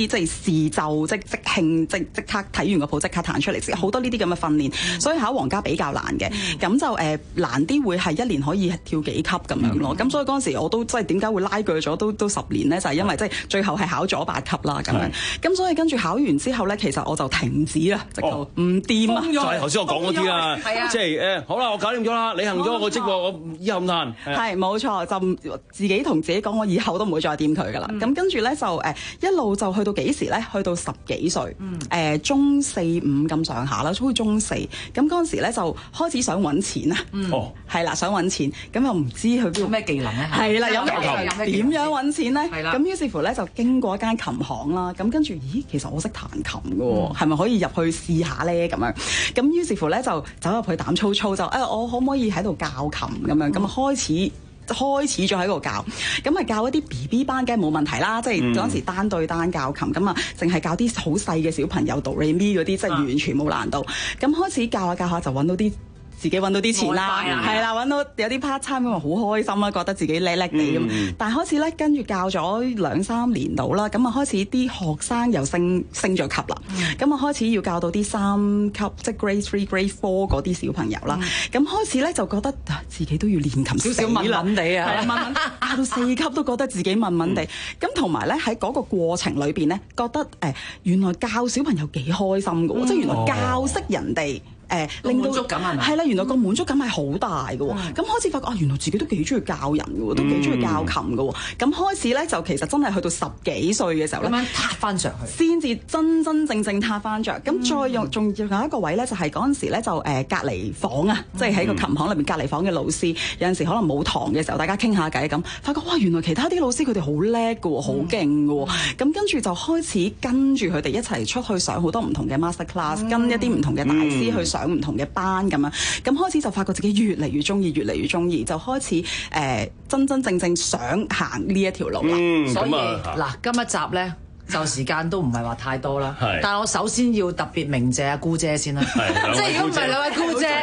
啲即係視奏即即興即即刻睇完個譜即刻彈出嚟，好多呢啲咁嘅訓練，嗯、所以考皇家比較難嘅。咁、嗯、就誒、呃、難啲會係一年可以跳幾級咁樣咯。咁、嗯、所以嗰陣時我都即係點解會拉鋸咗都都十年咧？就係、是、因為即係最後係考咗八級啦咁樣。咁所以跟住考完之後咧，其實我就停止啦，直到唔掂啊！ 就係頭先我講嗰啲啦，即係誒好啦，我搞掂咗啦，履行咗我個職務，我以後唔彈。 係冇錯，就自己同自己講，我以後都唔會再掂佢噶啦。咁、嗯、跟住咧就誒一路就去到幾時咧？去到十幾歲，誒、嗯呃、中四五咁上下啦，好似中四。咁嗰陣時咧就開始想揾錢啊。哦、嗯，係啦，想揾錢，咁又唔知去邊咩技能咧？ 係啦，有咩技能？點樣揾錢咧？係啦。咁於是乎咧就經過一間琴行啦。咁跟住，咦，其實我識彈琴㗎喎，係咪、嗯、可以入去試下咧？咁樣。咁於是乎咧就走入去膽粗粗就誒、哎，我可唔可以喺度教琴咁樣？咁啊開始。開始咗喺度教，咁啊教一啲 B B 班嘅冇問題啦，即係嗰陣時單對單教琴，咁啊淨係教啲好細嘅小朋友度 re mi 嗰啲，即係完全冇難度。咁、啊、開始教下教下就揾到啲。自己揾到啲錢啦，係啦，揾到有啲 part time 咁啊，好開心啦，覺得自己叻叻地咁。嗯、但係開始咧，跟住教咗兩三年到啦，咁啊開始啲學生又升升咗級啦，咁啊、嗯、開始要教到啲三級，即係 grade three、grade four 嗰啲小朋友啦。咁、嗯、開始咧就覺得自己都要練琴少少文文地啊，係啊，文文教到四級都覺得自己文文地。咁同埋咧喺嗰個過程裏邊咧，覺得誒、呃、原來教小朋友幾開心㗎喎，嗯、即係原來教識人哋。誒令到滿足感係咪？係啦，原來個滿足感係好大嘅喎。咁、嗯、開始發覺啊，原來自己都幾中意教人嘅喎，都幾中意教琴嘅喎。咁、嗯、開始咧就其實真係去到十幾歲嘅時候咧，咁樣踏翻上去，先至真真正正踏翻着。咁、嗯、再用仲有一個位咧，就係嗰陣時咧就誒、呃、隔離房啊，嗯、即係喺個琴行裏邊隔離房嘅老師，有陣時可能冇堂嘅時候，大家傾下偈咁，發覺哇，原來其他啲老師佢哋好叻嘅喎，好勁嘅喎。咁跟住就開始跟住佢哋一齊出去上好多唔同嘅 master class，、嗯、跟一啲唔同嘅大師去上唔同嘅班咁樣，咁開始就發覺自己越嚟越中意，越嚟越中意，就開始誒、呃、真真正正想行呢一條路啦。 嗯、所以嗱，今一集咧。就時間都唔係話太多啦，但係我首先要特別鳴謝阿姑姐先啦，即係如果唔係兩位姑姐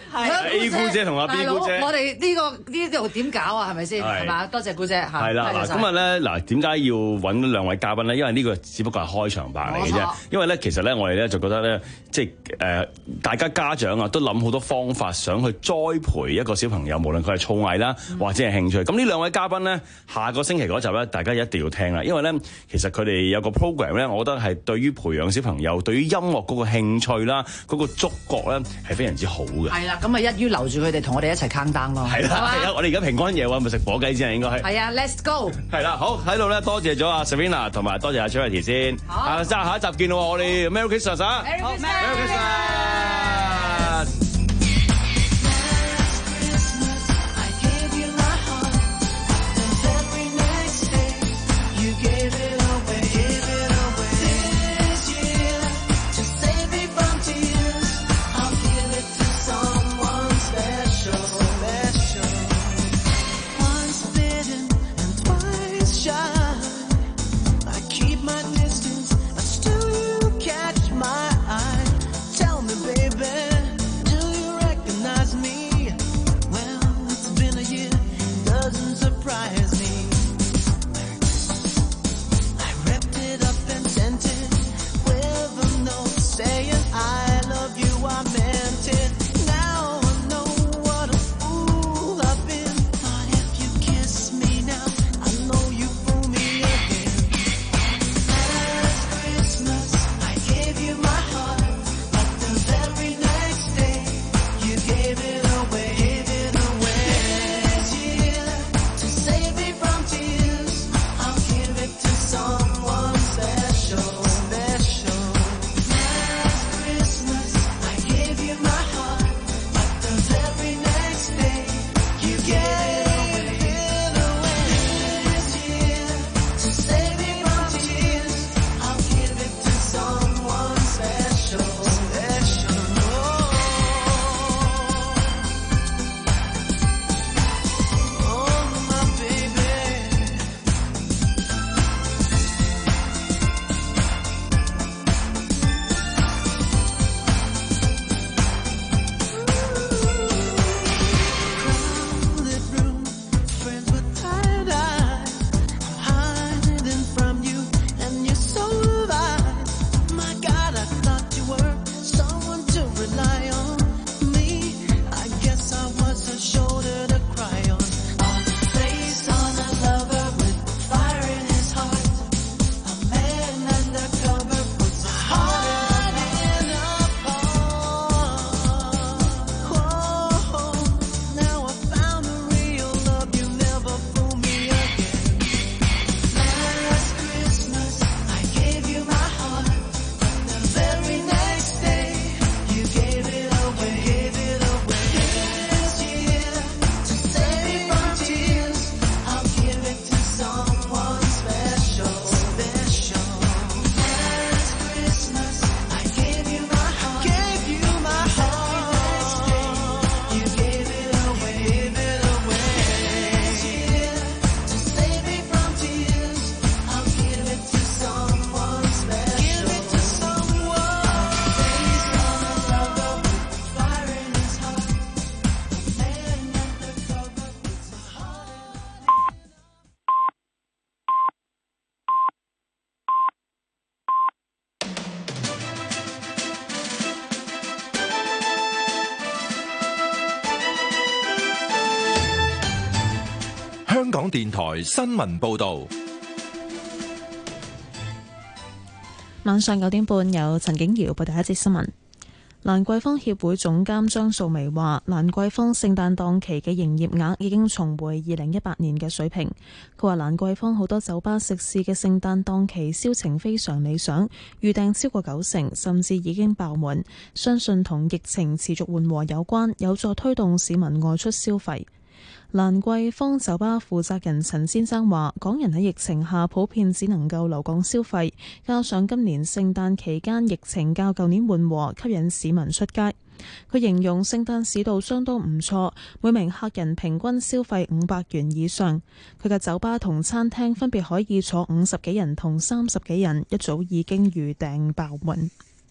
，A 姑姐同阿 B 姑姐， 我哋呢個呢度點搞啊？係咪先？係嘛？多謝姑姐嚇。係啦，嗱，今日咧嗱，點解要揾兩位嘉賓咧？因為呢個只不過係開場白嚟嘅啫。因為咧，其實咧，我哋咧就覺得咧，即係誒，大家家長啊，都諗好多方法，想去栽培一個小朋友，無論佢係造詣啦，或者係興趣。咁呢兩位嘉賓咧，下個星期嗰集咧，大家一定要聽啦，因為咧，其實佢哋有個 program 咧，我覺得係對於培養小朋友對於音樂嗰個興趣啦，嗰、嗰個觸覺咧係非常之好嘅。係啦，咁啊一於留住佢哋同我哋一齊 count down 咯。係啦，係啊，我哋而家平安夜喎，咪食火雞先啊，應該係。係啊 ，Let's go。係啦，好喺度咧，多謝咗阿 Serena 同埋多謝阿 Charity 先。好，啊，下一集見咯，我哋 Merry Christmas 啊 ！Merry Christmas。 My distance, but still you catch my eye. Tell me, baby. 香港電台新聞報道。 晚上九點半有陳景瑤報第一節新聞。蘭桂坊協會總監張素眉話，蘭桂坊聖誕檔期嘅營業額已經重回二零一八年嘅水平。佢話蘭桂坊好多酒吧食肆嘅聖誕檔期銷情非常理想，預訂超過九成，甚至已經爆滿，相信同疫情持續緩和有關，有助推動市民外出消費。蘭桂坊酒吧負責人陳先生話，港人喺疫情下普遍只能夠留港消費，加上今年聖誕期間疫情較舊年緩和，吸引市民出街。佢形容聖誕市道相當唔錯，每名客人平均消費五百元以上。佢嘅酒吧同餐廳分別可以坐五十幾人同三十幾人，一早已經預訂爆滿。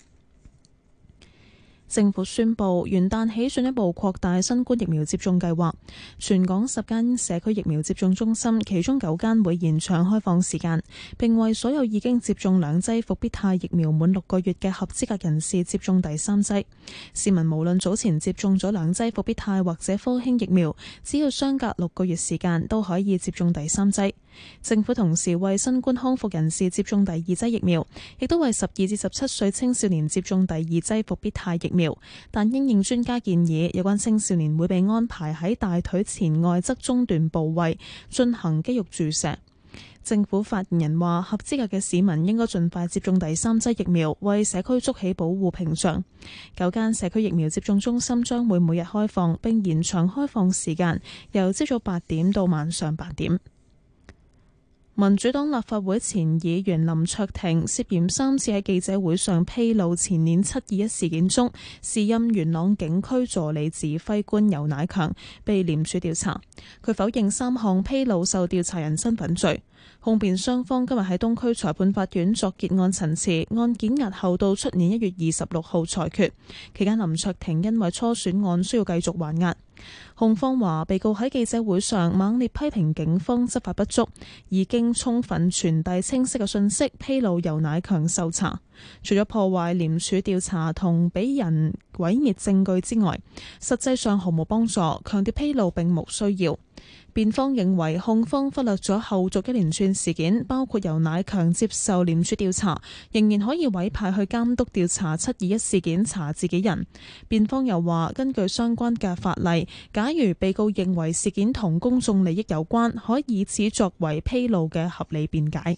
政府宣布元旦起進一步擴大新冠疫苗接種計劃，全港十間社區疫苗接種中心，其中九間會延長開放時間，並為所有已經接種兩劑復必泰疫苗滿六個月嘅合資格人士接種第三劑。市民無論早前接種咗兩劑復必泰或者科興疫苗，只要相隔六個月時間，都可以接種第三劑。政府同時為新冠康復人士接種第二劑疫苗，亦都為十二至十七歲青少年接種第二劑復必泰疫苗。但因應專家建議，有關青少年會被安排喺大腿前外側中段部位進行肌肉注射。政府發言人話，合資格嘅市民應該盡快接種第三劑疫苗，為社區築起保護屏障。九間社區疫苗接種中心將會每日開放，並延長開放時間，由朝早八點到晚上八點。民主黨立法會前議員林卓廷涉嫌三次喺記者會上披露前年七二一事件中時任元朗警區助理指揮官游乃強，被廉署調查。佢否認三項披露受調查人身份罪。控辯雙方今日喺東區裁判法院作結案陳詞，案件押後到出年一月二十六號裁決。期間林卓廷因為初選案需要繼續還押。控方話，被告喺記者會上猛烈批評警方執法不足，已經充分傳遞清晰嘅信息，披露游乃強受查。除咗破壞廉署調查同俾人毀滅證據之外，實際上毫無幫助，強調披露並無需要。辯方認為控方忽略咗後續一連串事件，包括游乃強接受廉署調查，仍然可以委派去監督調查七二一事件查自己人。辯方又話，根據相關嘅法例，假如被告認為事件同公眾利益有關，可以此作為披露嘅合理辯解。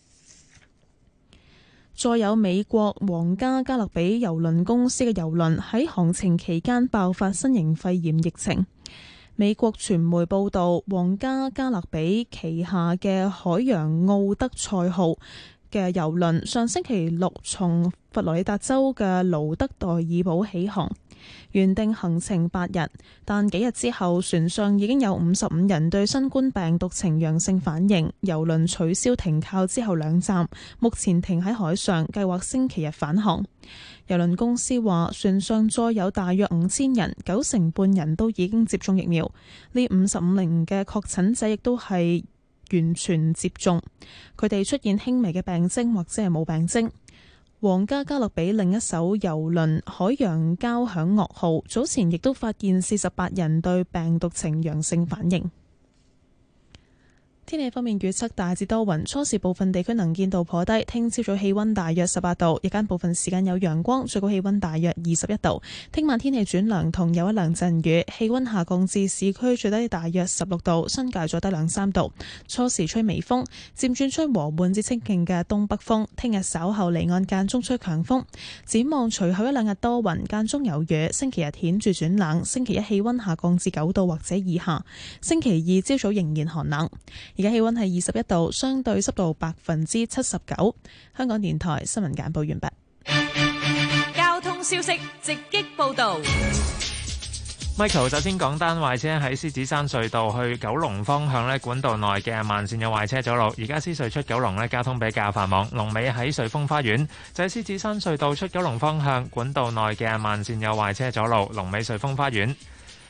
再有美國皇家加勒比郵輪公司嘅郵輪喺航程期間爆發新型肺炎疫情。美國傳媒報道，皇家加勒比旗下嘅海洋奧德賽號嘅郵輪上星期六從佛羅里達州嘅盧德代爾堡起航，原定行程八日，但幾日之後船上已經有五十五人對新冠病毒呈陽性反應，郵輪取消停靠之後兩站，目前停喺海上，計劃星期日返航。郵輪公司話，船上載有大約五千人，九成半人都已經接種疫苗。呢五十五名嘅確診者亦都係完全接種，佢哋出現輕微嘅病徵或者係冇病徵。皇家加勒比另一艘郵輪海洋交響樂號早前亦都發現四十八人對病毒呈陽性反應。天氣方面預測大致多雲，初時部分地區能見度頗低。聽朝早氣溫大約十八度，日間部分時間有陽光，最高氣溫大約二十一度。聽晚天氣轉涼，同有一兩陣雨，氣溫下降至市區最低大約十六度，新界再低兩三度。初時吹微風，漸轉吹和緩至清勁嘅東北風。聽日稍後離岸間中吹強風。展望隨後一兩日多雲，間中有雨。星期日顯著轉冷，星期一氣溫下降至九度或者以下。星期二朝早仍然寒冷。而家氣溫係二十一度，相對濕度百分之七十九。香港電台新聞簡報完畢。 交通消息直擊報道。 Michael 首先講單壞車喺獅子山隧道去九龍方向咧，管道內嘅慢線有壞車阻路。而家獅隧出九龍咧，交通比較繁忙。龍尾喺瑞豐花園，就喺獅子山隧道出九龍方向管道內嘅慢線有壞車阻路。龍尾瑞豐花園。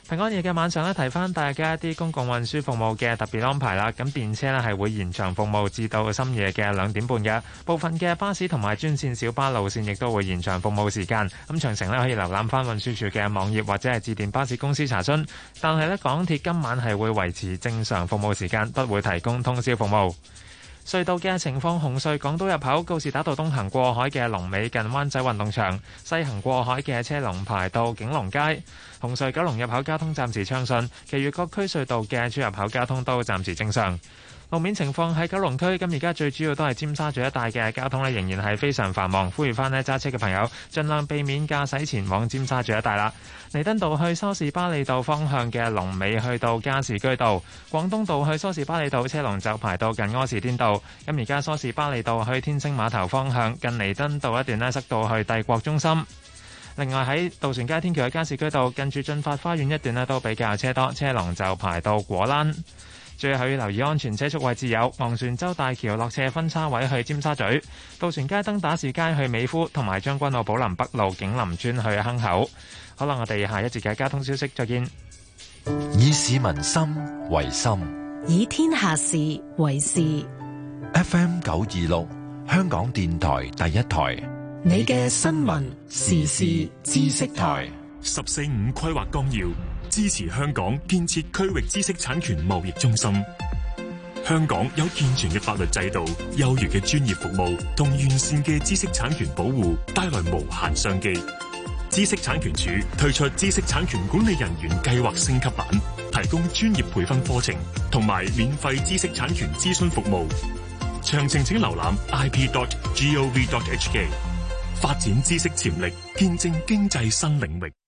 平安夜嘅晚上咧，提翻大家一啲公共運輸服務嘅特別安排啦。咁電車咧係會延長服務至到深夜嘅兩點半嘅，部分嘅巴士同埋專線小巴路線亦都會延長服務時間。咁詳情咧可以瀏覽翻運輸署嘅網頁或者係致電巴士公司查詢。但係咧，港鐵今晚係會維持正常服務時間，不會提供通宵服務。隧道嘅情況，紅隧港島入口告士打道東行過海嘅龍尾近灣仔運動場，西行過海嘅車龍排到景隆街。紅隧九龍入口交通暫時暢順，其餘各區隧道嘅出入口交通都暫時正常。路面情況喺九龍區，咁而家最主要都係尖沙咀一帶嘅交通呢，仍然係非常繁忙，呼籲翻呢揸車嘅朋友盡量避免駕駛前往尖沙咀一帶啦。彌敦道去梳士巴利道方向嘅龍尾去到加士居道，廣東道去梳士巴利道車龍就排到近柯士甸道。咁而家梳士巴利道去天星碼頭方向近彌敦道一段呢，塞到去帝國中心。另外喺渡船街天橋嘅加士居道近住進發花園一段呢，都比較車多，車龍就排到果欄。最後要留意安全車速位置有昂船洲大橋落斜分叉位去尖沙咀、渡船街登打士街去美孚，同埋將軍澳寶林北路景林村去坑口。好啦，我哋下一節嘅交通消息再見。 以市民心為心， 以天下事為事。 F M 九二六，香港電台第一台， 你嘅新聞時事知識台。 十四五規劃綱要支持香港建設區域知識產權貿易中心。香港有健全嘅法律制度、優越嘅專業服務同完善嘅知識產權保護，帶來無限商機。知識產權署推出知識產權管理人員計劃升級版，提供專業培訓課程同埋免費知識產權諮詢服務。詳情請瀏覽 i p dot gov dot h k。發展知識潛力，見證經濟新領域。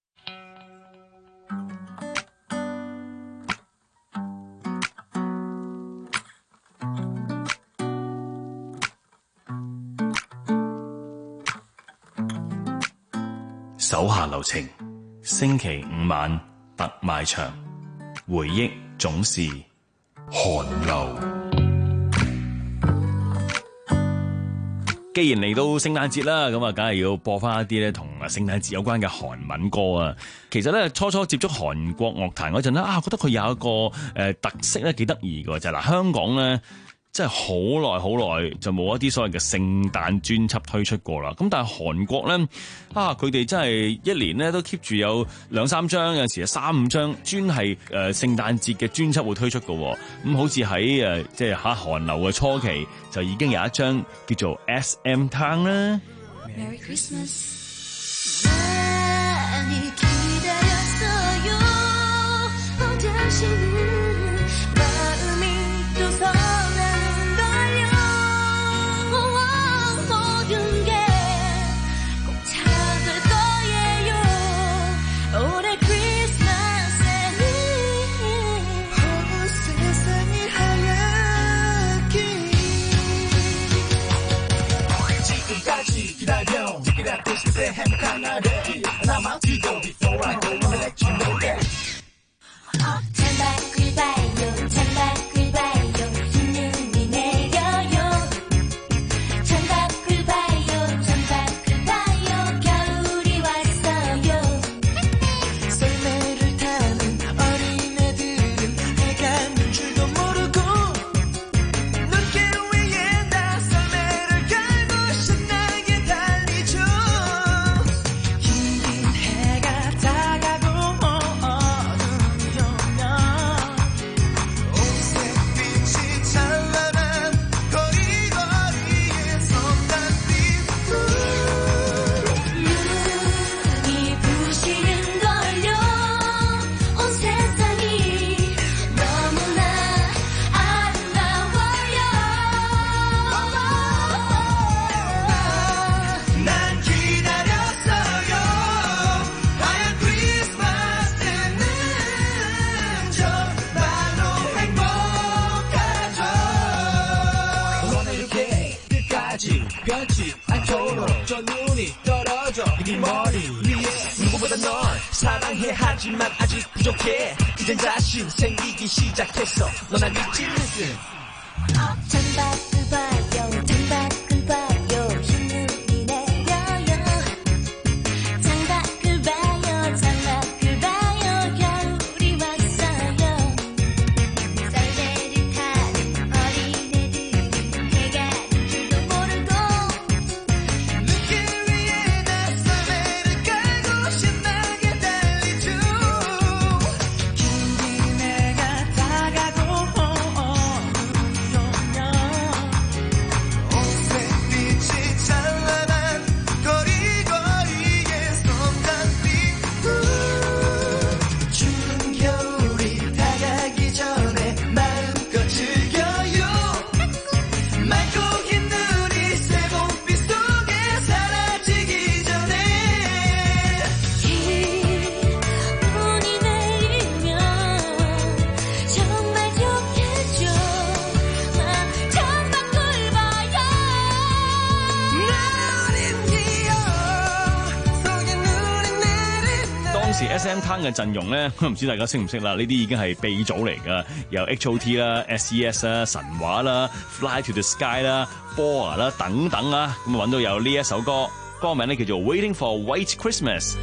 手下留情，星期五晚特賣場，回憶總是寒流。既然嚟到聖誕節啦，咁啊，梗係要播翻一啲咧同啊聖誕節有關嘅韓文歌啊。其實咧，初初接觸韓國樂壇嗰陣咧，啊，覺得佢有一個誒、呃、特色咧，幾得意嘅就係、是、嗱，香港咧。真係好耐好耐就冇一啲所謂嘅聖誕專輯推出過啦。咁但係韓國咧啊，佢哋真係一年咧都 keep 住有兩三張，有陣時有三五張專係誒聖誕節嘅專輯會推出嘅。咁、嗯、好似喺誒即係嚇韓流嘅初期就已經有一張叫做 S M Town 啦。Merry Christmas。 S M Town 嘅陣容咧，唔知大家識唔識啦？呢啲已經係鼻祖嚟㗎，有 H O T 啦、S E S 啦、神話啦、Fly to the Sky 啦、Boa 啦等等啊，咁啊揾到有呢一首歌，歌名咧叫做 Waiting for White Christmas。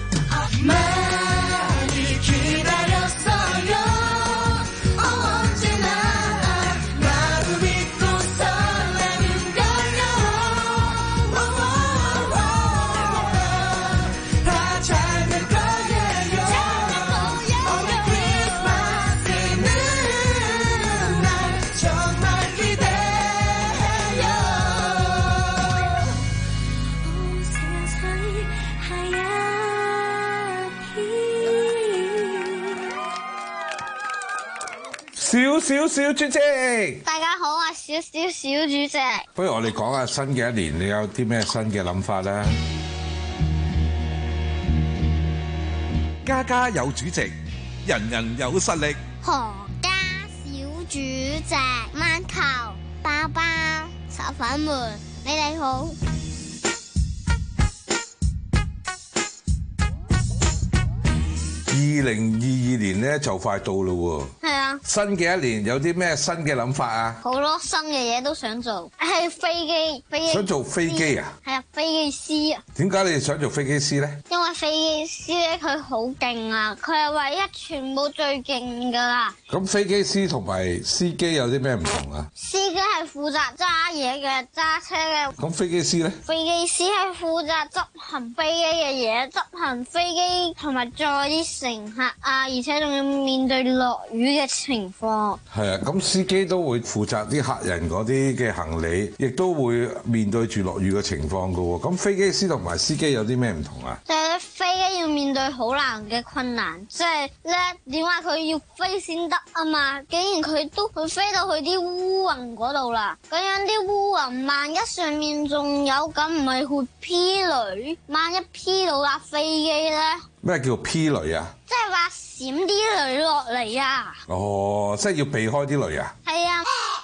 小小小主席， 大家好啊！小小小主席， 不如我哋講下新嘅一年，你有啲咩新嘅諗法咧？家家有主席，人人有實力。 何家小主席，饅頭、包包、炒粉們，你哋好。 二零二二年咧就快到咯喎， 係啊， 新嘅一年有啲咩新嘅諗法啊？ 好多新嘅嘢都想做，係飛機，飛機想做飛機啊？ 係啊，飛機師啊。 點解你哋想做飛機師咧？ 因為飛機師咧佢好勁啊，佢係唯一全部最勁噶啦。 咁飛機師同埋司機有啲咩唔同啊？ 司機係負責揸嘢嘅，揸車嘅。 咁飛機師咧？ 飛機師係負責執行飛機嘅嘢，執行飛機同埋載啲乘客啊，而且仲要面對落雨嘅情況。 係啊，咁司機都會負責啲客人嗰啲嘅行李，亦都會面對住落雨嘅情況噶喎。咁飛機師同埋司機有啲咩唔同啊？ 就係飛機要面對好難嘅困難，即係咧點解佢要飛先得啊嘛？竟然佢都會飛到去啲烏雲嗰度啦，咁樣啲烏雲萬一上面仲有，咁唔係會劈雷？萬一劈到架飛機咧？ 咩叫劈雷啊？ 即係話閃啲雷落嚟啊！ 哦，即係要避開啲雷啊？ 係啊。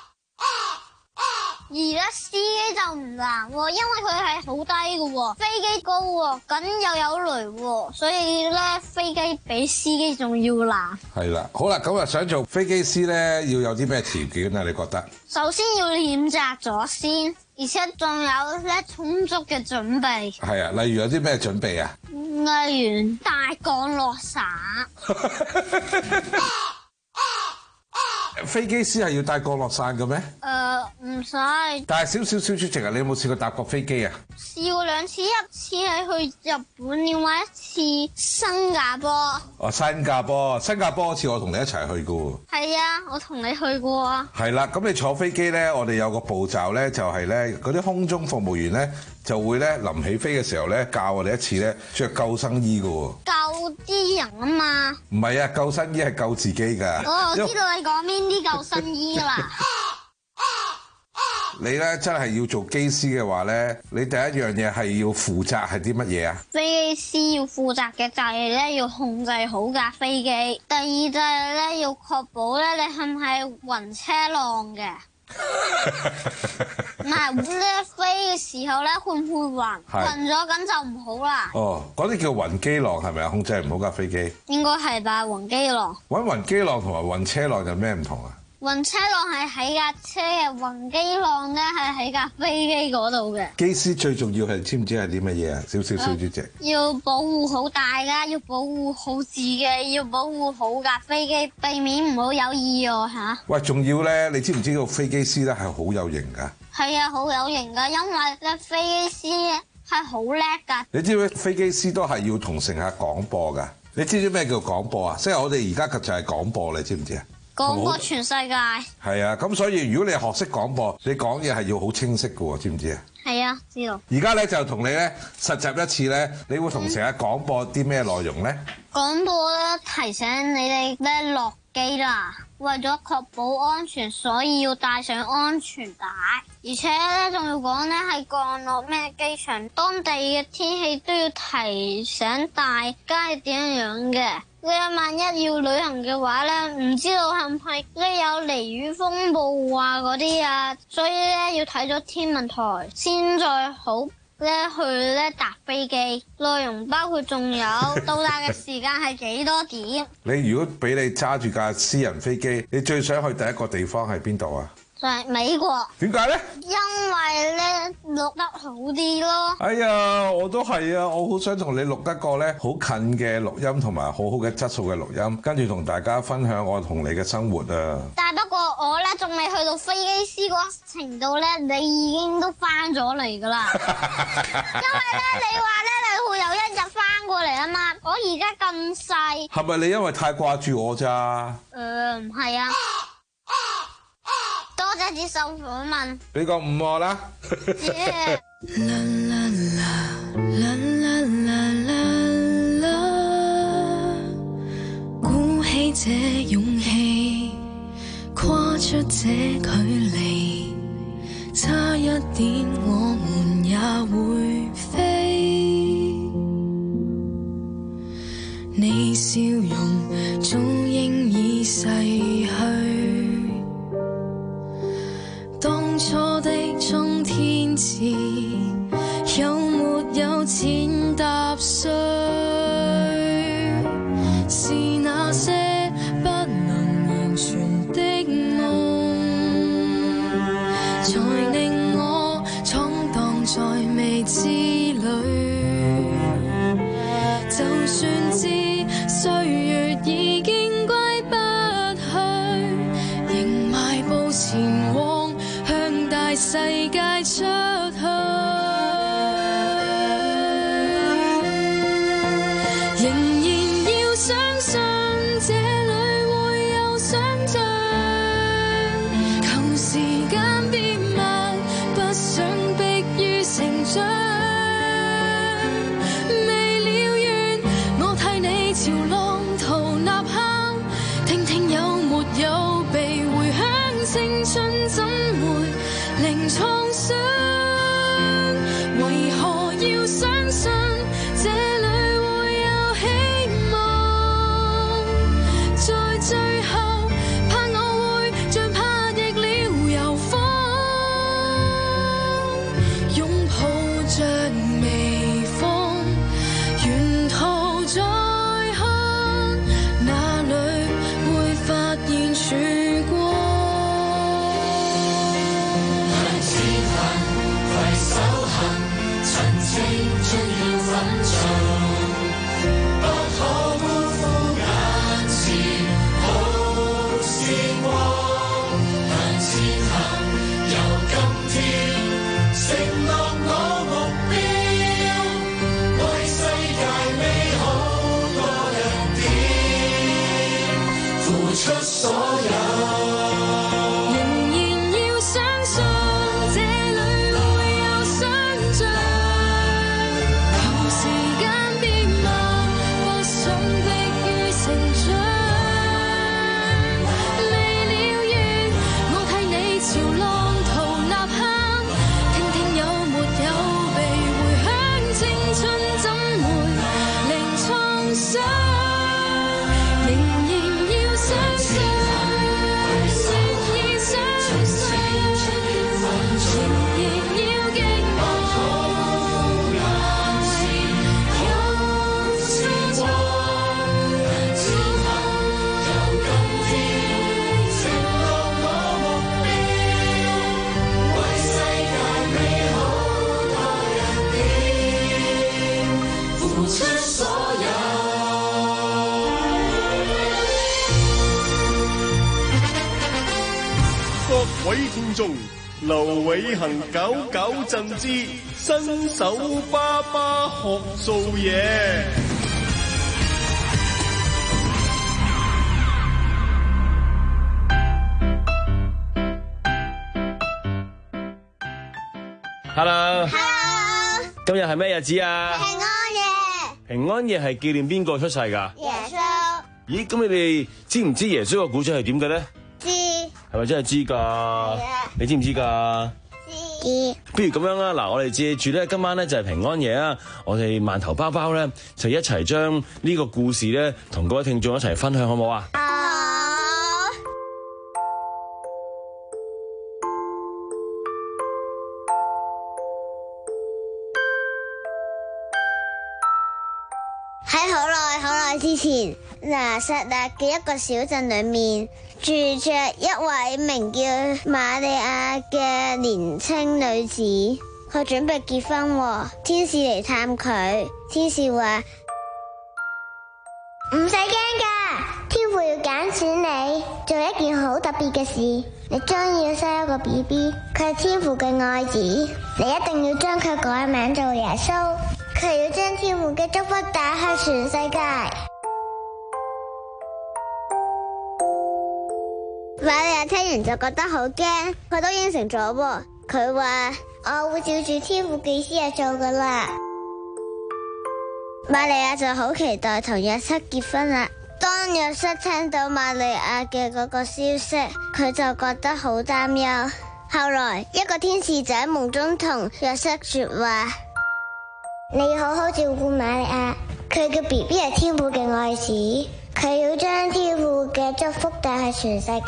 而咧司機就唔難喎，因為佢係好低嘅喎，飛機高喎，咁又有雷喎，所以咧飛機比司機仲要難。係啦，好啦，咁啊想做飛機師咧，要有啲咩條件啊？你覺得？ 首先要練習咗先，而且仲有咧充足嘅準備。 係啊，例如有啲咩準備啊？ 例如大降落傘。 飛機師係要帶降落傘嘅咩？ 誒唔使。 但係少少小主席啊，你有冇試過搭過飛機啊？ 試過兩次，一次係去日本，另外一次新加坡。 哦，新加坡，新加坡嗰次我同你一齊去嘅喎。 係啊，我同你去過啊。 係啦，咁你坐飛機咧，我哋有個步驟咧，就係咧嗰啲空中服務員咧就會咧臨起飛嘅時候咧教我哋一次咧着救生衣嘅喎。 救啲人啊嘛。唔係啊，救生衣係救自己㗎。 哦，我知道你講邊啲救生衣啦。 你咧真係要做機師嘅話咧，你第一樣嘢係要負責係啲乜嘢啊？ 飛機師要負責嘅就係咧要控制好架飛機，第二就係咧要確保咧你係唔係暈車浪嘅。唔係咧飛嘅時候咧會唔會暈？暈咗咁就唔好啦。 哦，嗰啲叫暈機浪係咪啊？控制唔好架飛機。 應該係吧，暈機浪。 揾暈機浪同埋暈車浪有咩唔同啊？ 暈車浪係喺架車嘅，暈機浪咧係喺架飛機嗰度嘅。 機師最重要係知唔知係啲乜嘢啊？少少小主席。 要保護好大家，要保護好自己，要保護好架飛機，避免唔好有意外嚇。 喂，仲要咧，你知唔知道飛機師咧係好有型㗎？ 係啊，好有型㗎，因為咧飛機師係好叻㗎。 你知唔知飛機師都係要同乘客廣播㗎？你知唔知咩叫廣播啊？即係我哋而家就係廣播，你知唔知啊？ 廣播全世界。 係啊，咁所以如果你學識廣播，你講嘢係要好清晰嘅喎，知唔知啊？ 係啊，知道。 而家咧就同你咧實習一次咧，你會同乘客廣播啲咩內容咧？ 廣播咧提醒你哋咧落機啦，為咗確保安全，所以要帶上安全帶，而且咧仲要講咧係降落咩機場，當地嘅天氣都要提醒大家係點樣嘅。你萬一要旅行嘅話咧，唔知道係唔係咧有雷雨風暴啊嗰啲啊，所以咧要睇咗天文台先再好。你咧去咧搭飛機，內容包括仲有到達嘅時間係幾多點。 你如果俾你揸住架私人飛機，你最想去第一個地方係邊度啊？ 就係美國。 點解咧？ 因為咧錄得好啲咯。 哎呀，我都係啊！我好想同你錄得個咧好近嘅錄音，同埋好好嘅質素嘅錄音，跟住同大家分享我同你嘅生活啊！ 但係不過我咧仲未去到飛機師嗰程度咧，你已經都翻咗嚟噶啦。因為咧你話咧你會有一日翻過嚟啊嘛，我而家咁細。 係咪你因為太掛住我咋？ 誒唔係啊。多謝接受訪問， 俾個五我啦。 鼓起這勇氣，跨出這距離，差一點我們也會飛。你笑容早應已逝去。當初的衝天志，有沒有踐踏碎？是那些不能言傳的夢，才令我闖蕩在未知裏。就算知歲月已經歸不去，仍邁步前往大世界出去，仍然要相信這裏會有想像。求時間變慢，不想迫於成長。未了緣，我替你朝浪淘吶喊，聽聽有沒有被回響，青春怎會零創傷？為何要相信這裏會有希望？在最後，怕我會像拍翼了遊風，擁抱着微風，沿途再看，哪裏會發現曙光？手行，趁青春要奮進，不可辜負眼前好時光。向前行，由今天承諾我目標，為世界美好多一點，付出所有。 各位聽眾，劉偉恒九九贈之新手爸爸學做嘢。 Hello， Hello， 今日係咩日子啊？ 平安夜。 平安夜係紀念邊個出世㗎？ 耶穌。 咦，咁你哋知唔知耶穌個古仔係點嘅咧？ 知。 係咪真係知㗎？係啊。你知唔知㗎？知。不如咁樣啦，嗱，我哋借住咧今晚咧就係平安夜啊，我哋饅頭包包咧就一齊將呢個故事咧同各位聽眾一齊分享，好唔好啊？ 之前，拿撒勒嘅一個小鎮裏面住着一位名叫瑪利亞嘅年輕女子，佢準備結婚喎。天使嚟探佢，天使話唔使驚噶，天父要揀選你做一件好特別嘅事，你將要生一個 B B， 佢係天父嘅愛子，你一定要將佢改名做耶穌，佢要將天父嘅祝福帶去全世界。瑪利亞聽完就覺得好驚，佢都應承咗喎。佢話我會照住天父嘅意思去做噶啦。瑪利亞就好期待同約瑟結婚啦。當約瑟聽到瑪利亞嘅嗰個消息，佢就覺得好擔憂。後來一個天使就喺夢中同約瑟說話：你要好好照顧瑪利亞，佢嘅 B B 係天父嘅愛子，佢要將天父嘅祝福帶去全世界。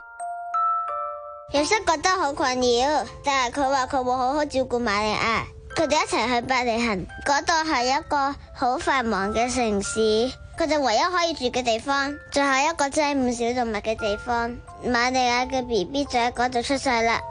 約瑟覺得好困擾，但係佢話佢會好好照顧瑪利亞。佢哋一齊去伯利恆，嗰度係一個好繁忙嘅城市，佢哋唯一可以住嘅地方，就係一個擠滿小動物嘅地方。瑪利亞嘅 B B 就喺嗰度出世啦。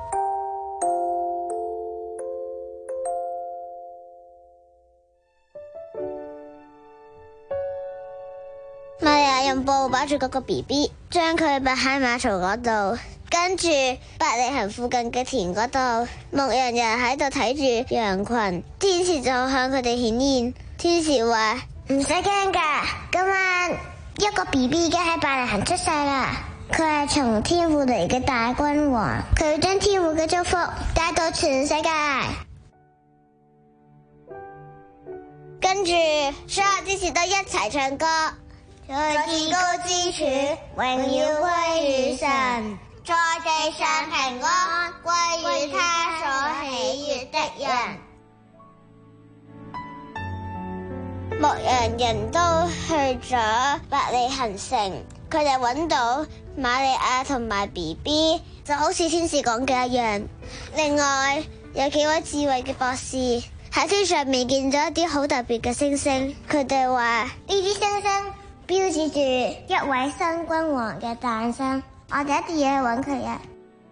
瑪利亞用布包住嗰個 B B， 將佢擺喺馬槽嗰度。跟住伯利恆附近嘅田嗰度，牧羊人喺度睇住羊群，天使就向佢哋顯現。天使話唔使驚噶，今晚一個 B B 已經喺伯利恆出世啦，佢係從天父嚟嘅大君王，佢要將天父嘅祝福帶到全世界。跟住所有天使都一齊唱歌，在至高之處榮耀歸於神，在地上平安歸於他所喜悅的人。牧羊人都去咗伯利恆城，佢哋揾到瑪利亞同埋 B B， 就好似天使講嘅一樣。另外有幾位智慧嘅博士喺天上面見咗一啲好特別嘅星星，佢哋話呢啲星星標誌住一位新君王嘅誕生，我哋一定要去揾佢啊！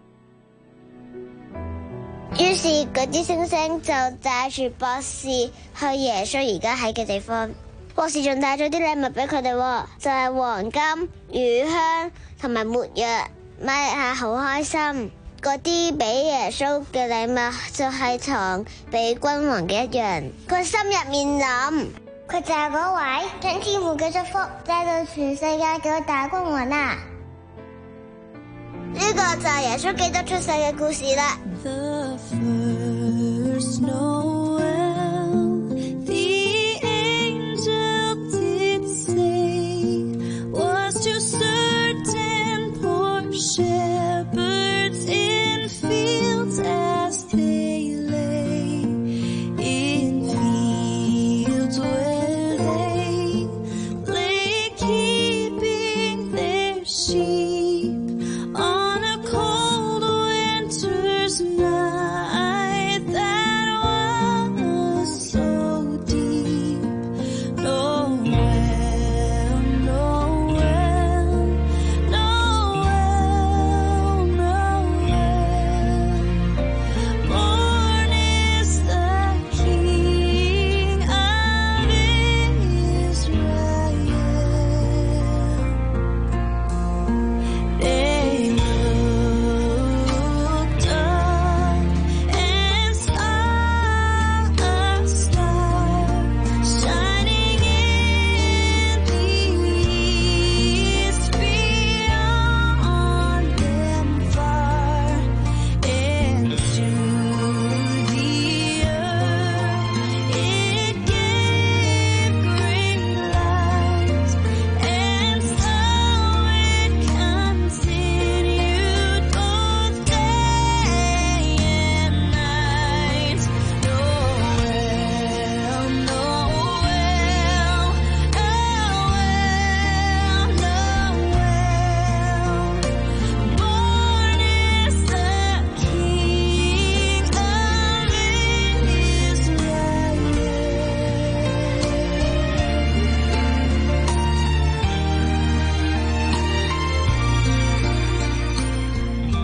於是嗰啲星星就帶住博士去耶穌而家喺嘅地方。博士仲帶咗啲禮物俾佢哋，就係黃金、乳香同埋沒藥。瑪利亞好開心，嗰啲俾耶穌嘅禮物就係同俾君王嘅一樣。佢心入面諗，佢就係嗰位將天父嘅祝福帶到全世界嘅大君王啊！呢個就係耶穌基督出世嘅故事啦。The first Noel, the angel did say, was to certain poor shepherds in fields as they lay, in fields where they lay keeping their sheep on a cold winter's night. That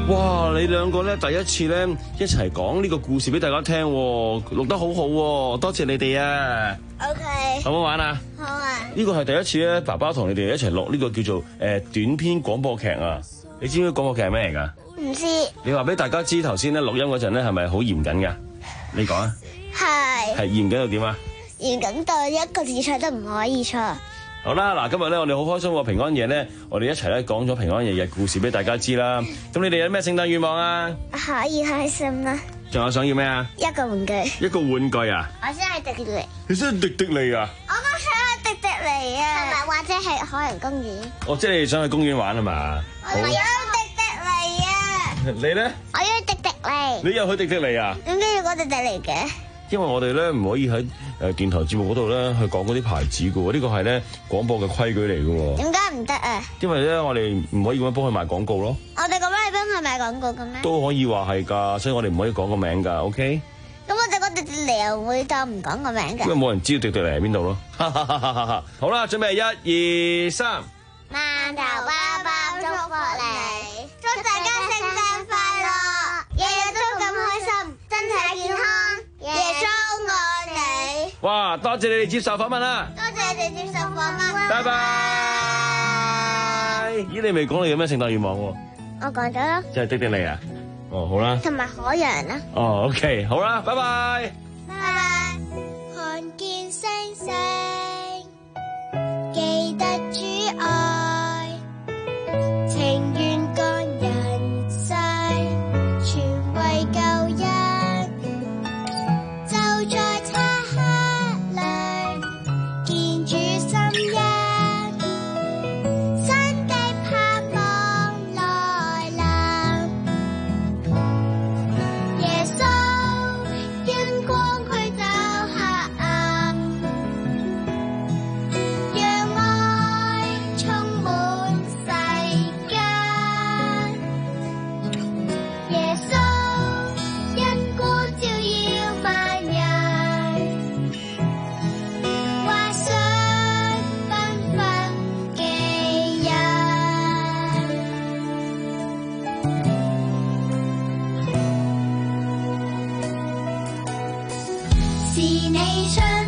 哇！你兩個咧第一次咧一齊講呢個故事俾大家聽，錄得好好，多謝你哋啊 ！OK， 好唔好玩啊？ 好啊！ 呢個係第一次咧，爸爸同你哋一齊錄呢個叫做誒、呃、短篇廣播劇啊！你知唔知廣播劇係咩嚟噶？ 唔知。 你話俾大家知頭先咧錄音嗰陣咧係咪好嚴謹噶？你講啊。係。係嚴謹到點啊？ 嚴謹到一個字錯都唔可以錯。 好啦，嗱，今日咧我哋好開心喎，平安夜咧，我哋一齊咧講咗平安夜嘅故事俾大家知啦。咁你哋有咩聖誕願望啊？ 可以開心啦。 仲有想要咩啊？ 一個玩具。 一個玩具啊？ 我想去迪士尼。 你想去迪迪尼啊？ 我都想去迪迪尼啊。係咪或者係海洋公園？ 哦，即係你想去公園玩係嘛？ 我要去迪迪尼啊！ 你咧？ 我要去迪迪尼。 你又去迪迪尼啊？ 點解要講迪迪尼嘅？ 因為我哋咧唔可以喺誒電台節目嗰度咧去講嗰啲牌子嘅喎，呢個係咧廣播嘅規矩嚟嘅喎。點解唔得啊？因為咧我哋唔可以咁樣幫佢賣廣告咯。我哋咁樣係幫佢賣廣告嘅咩？都可以話係㗎，所以我哋唔可以講個名㗎 ，OK？咁我哋個迪迪尼又會當唔講個名㗎？因為冇人知道迪迪尼喺邊度咯。好啦，準備一、二、三。 饅頭包包祝福你，祝大家聖誕快樂，日日都咁開心，身體健康。耶穌愛你。 哇！多謝你哋接受訪問啦。 多謝你哋接受訪問。 拜拜。咦？你未講你有咩聖誕願望喎？ 我講咗啦。 即係迪迪尼啊？哦，好啦。 同埋海洋啦。 哦 ，OK， 好啦，拜拜。 拜拜。看見星星，記得主愛，情願乾人世，全為救恩。在漆黑裏見主心恩，新的盼望來臨。耶穌因光驅走黑暗，讓愛充滿世間。耶穌因光照耀萬人。是你出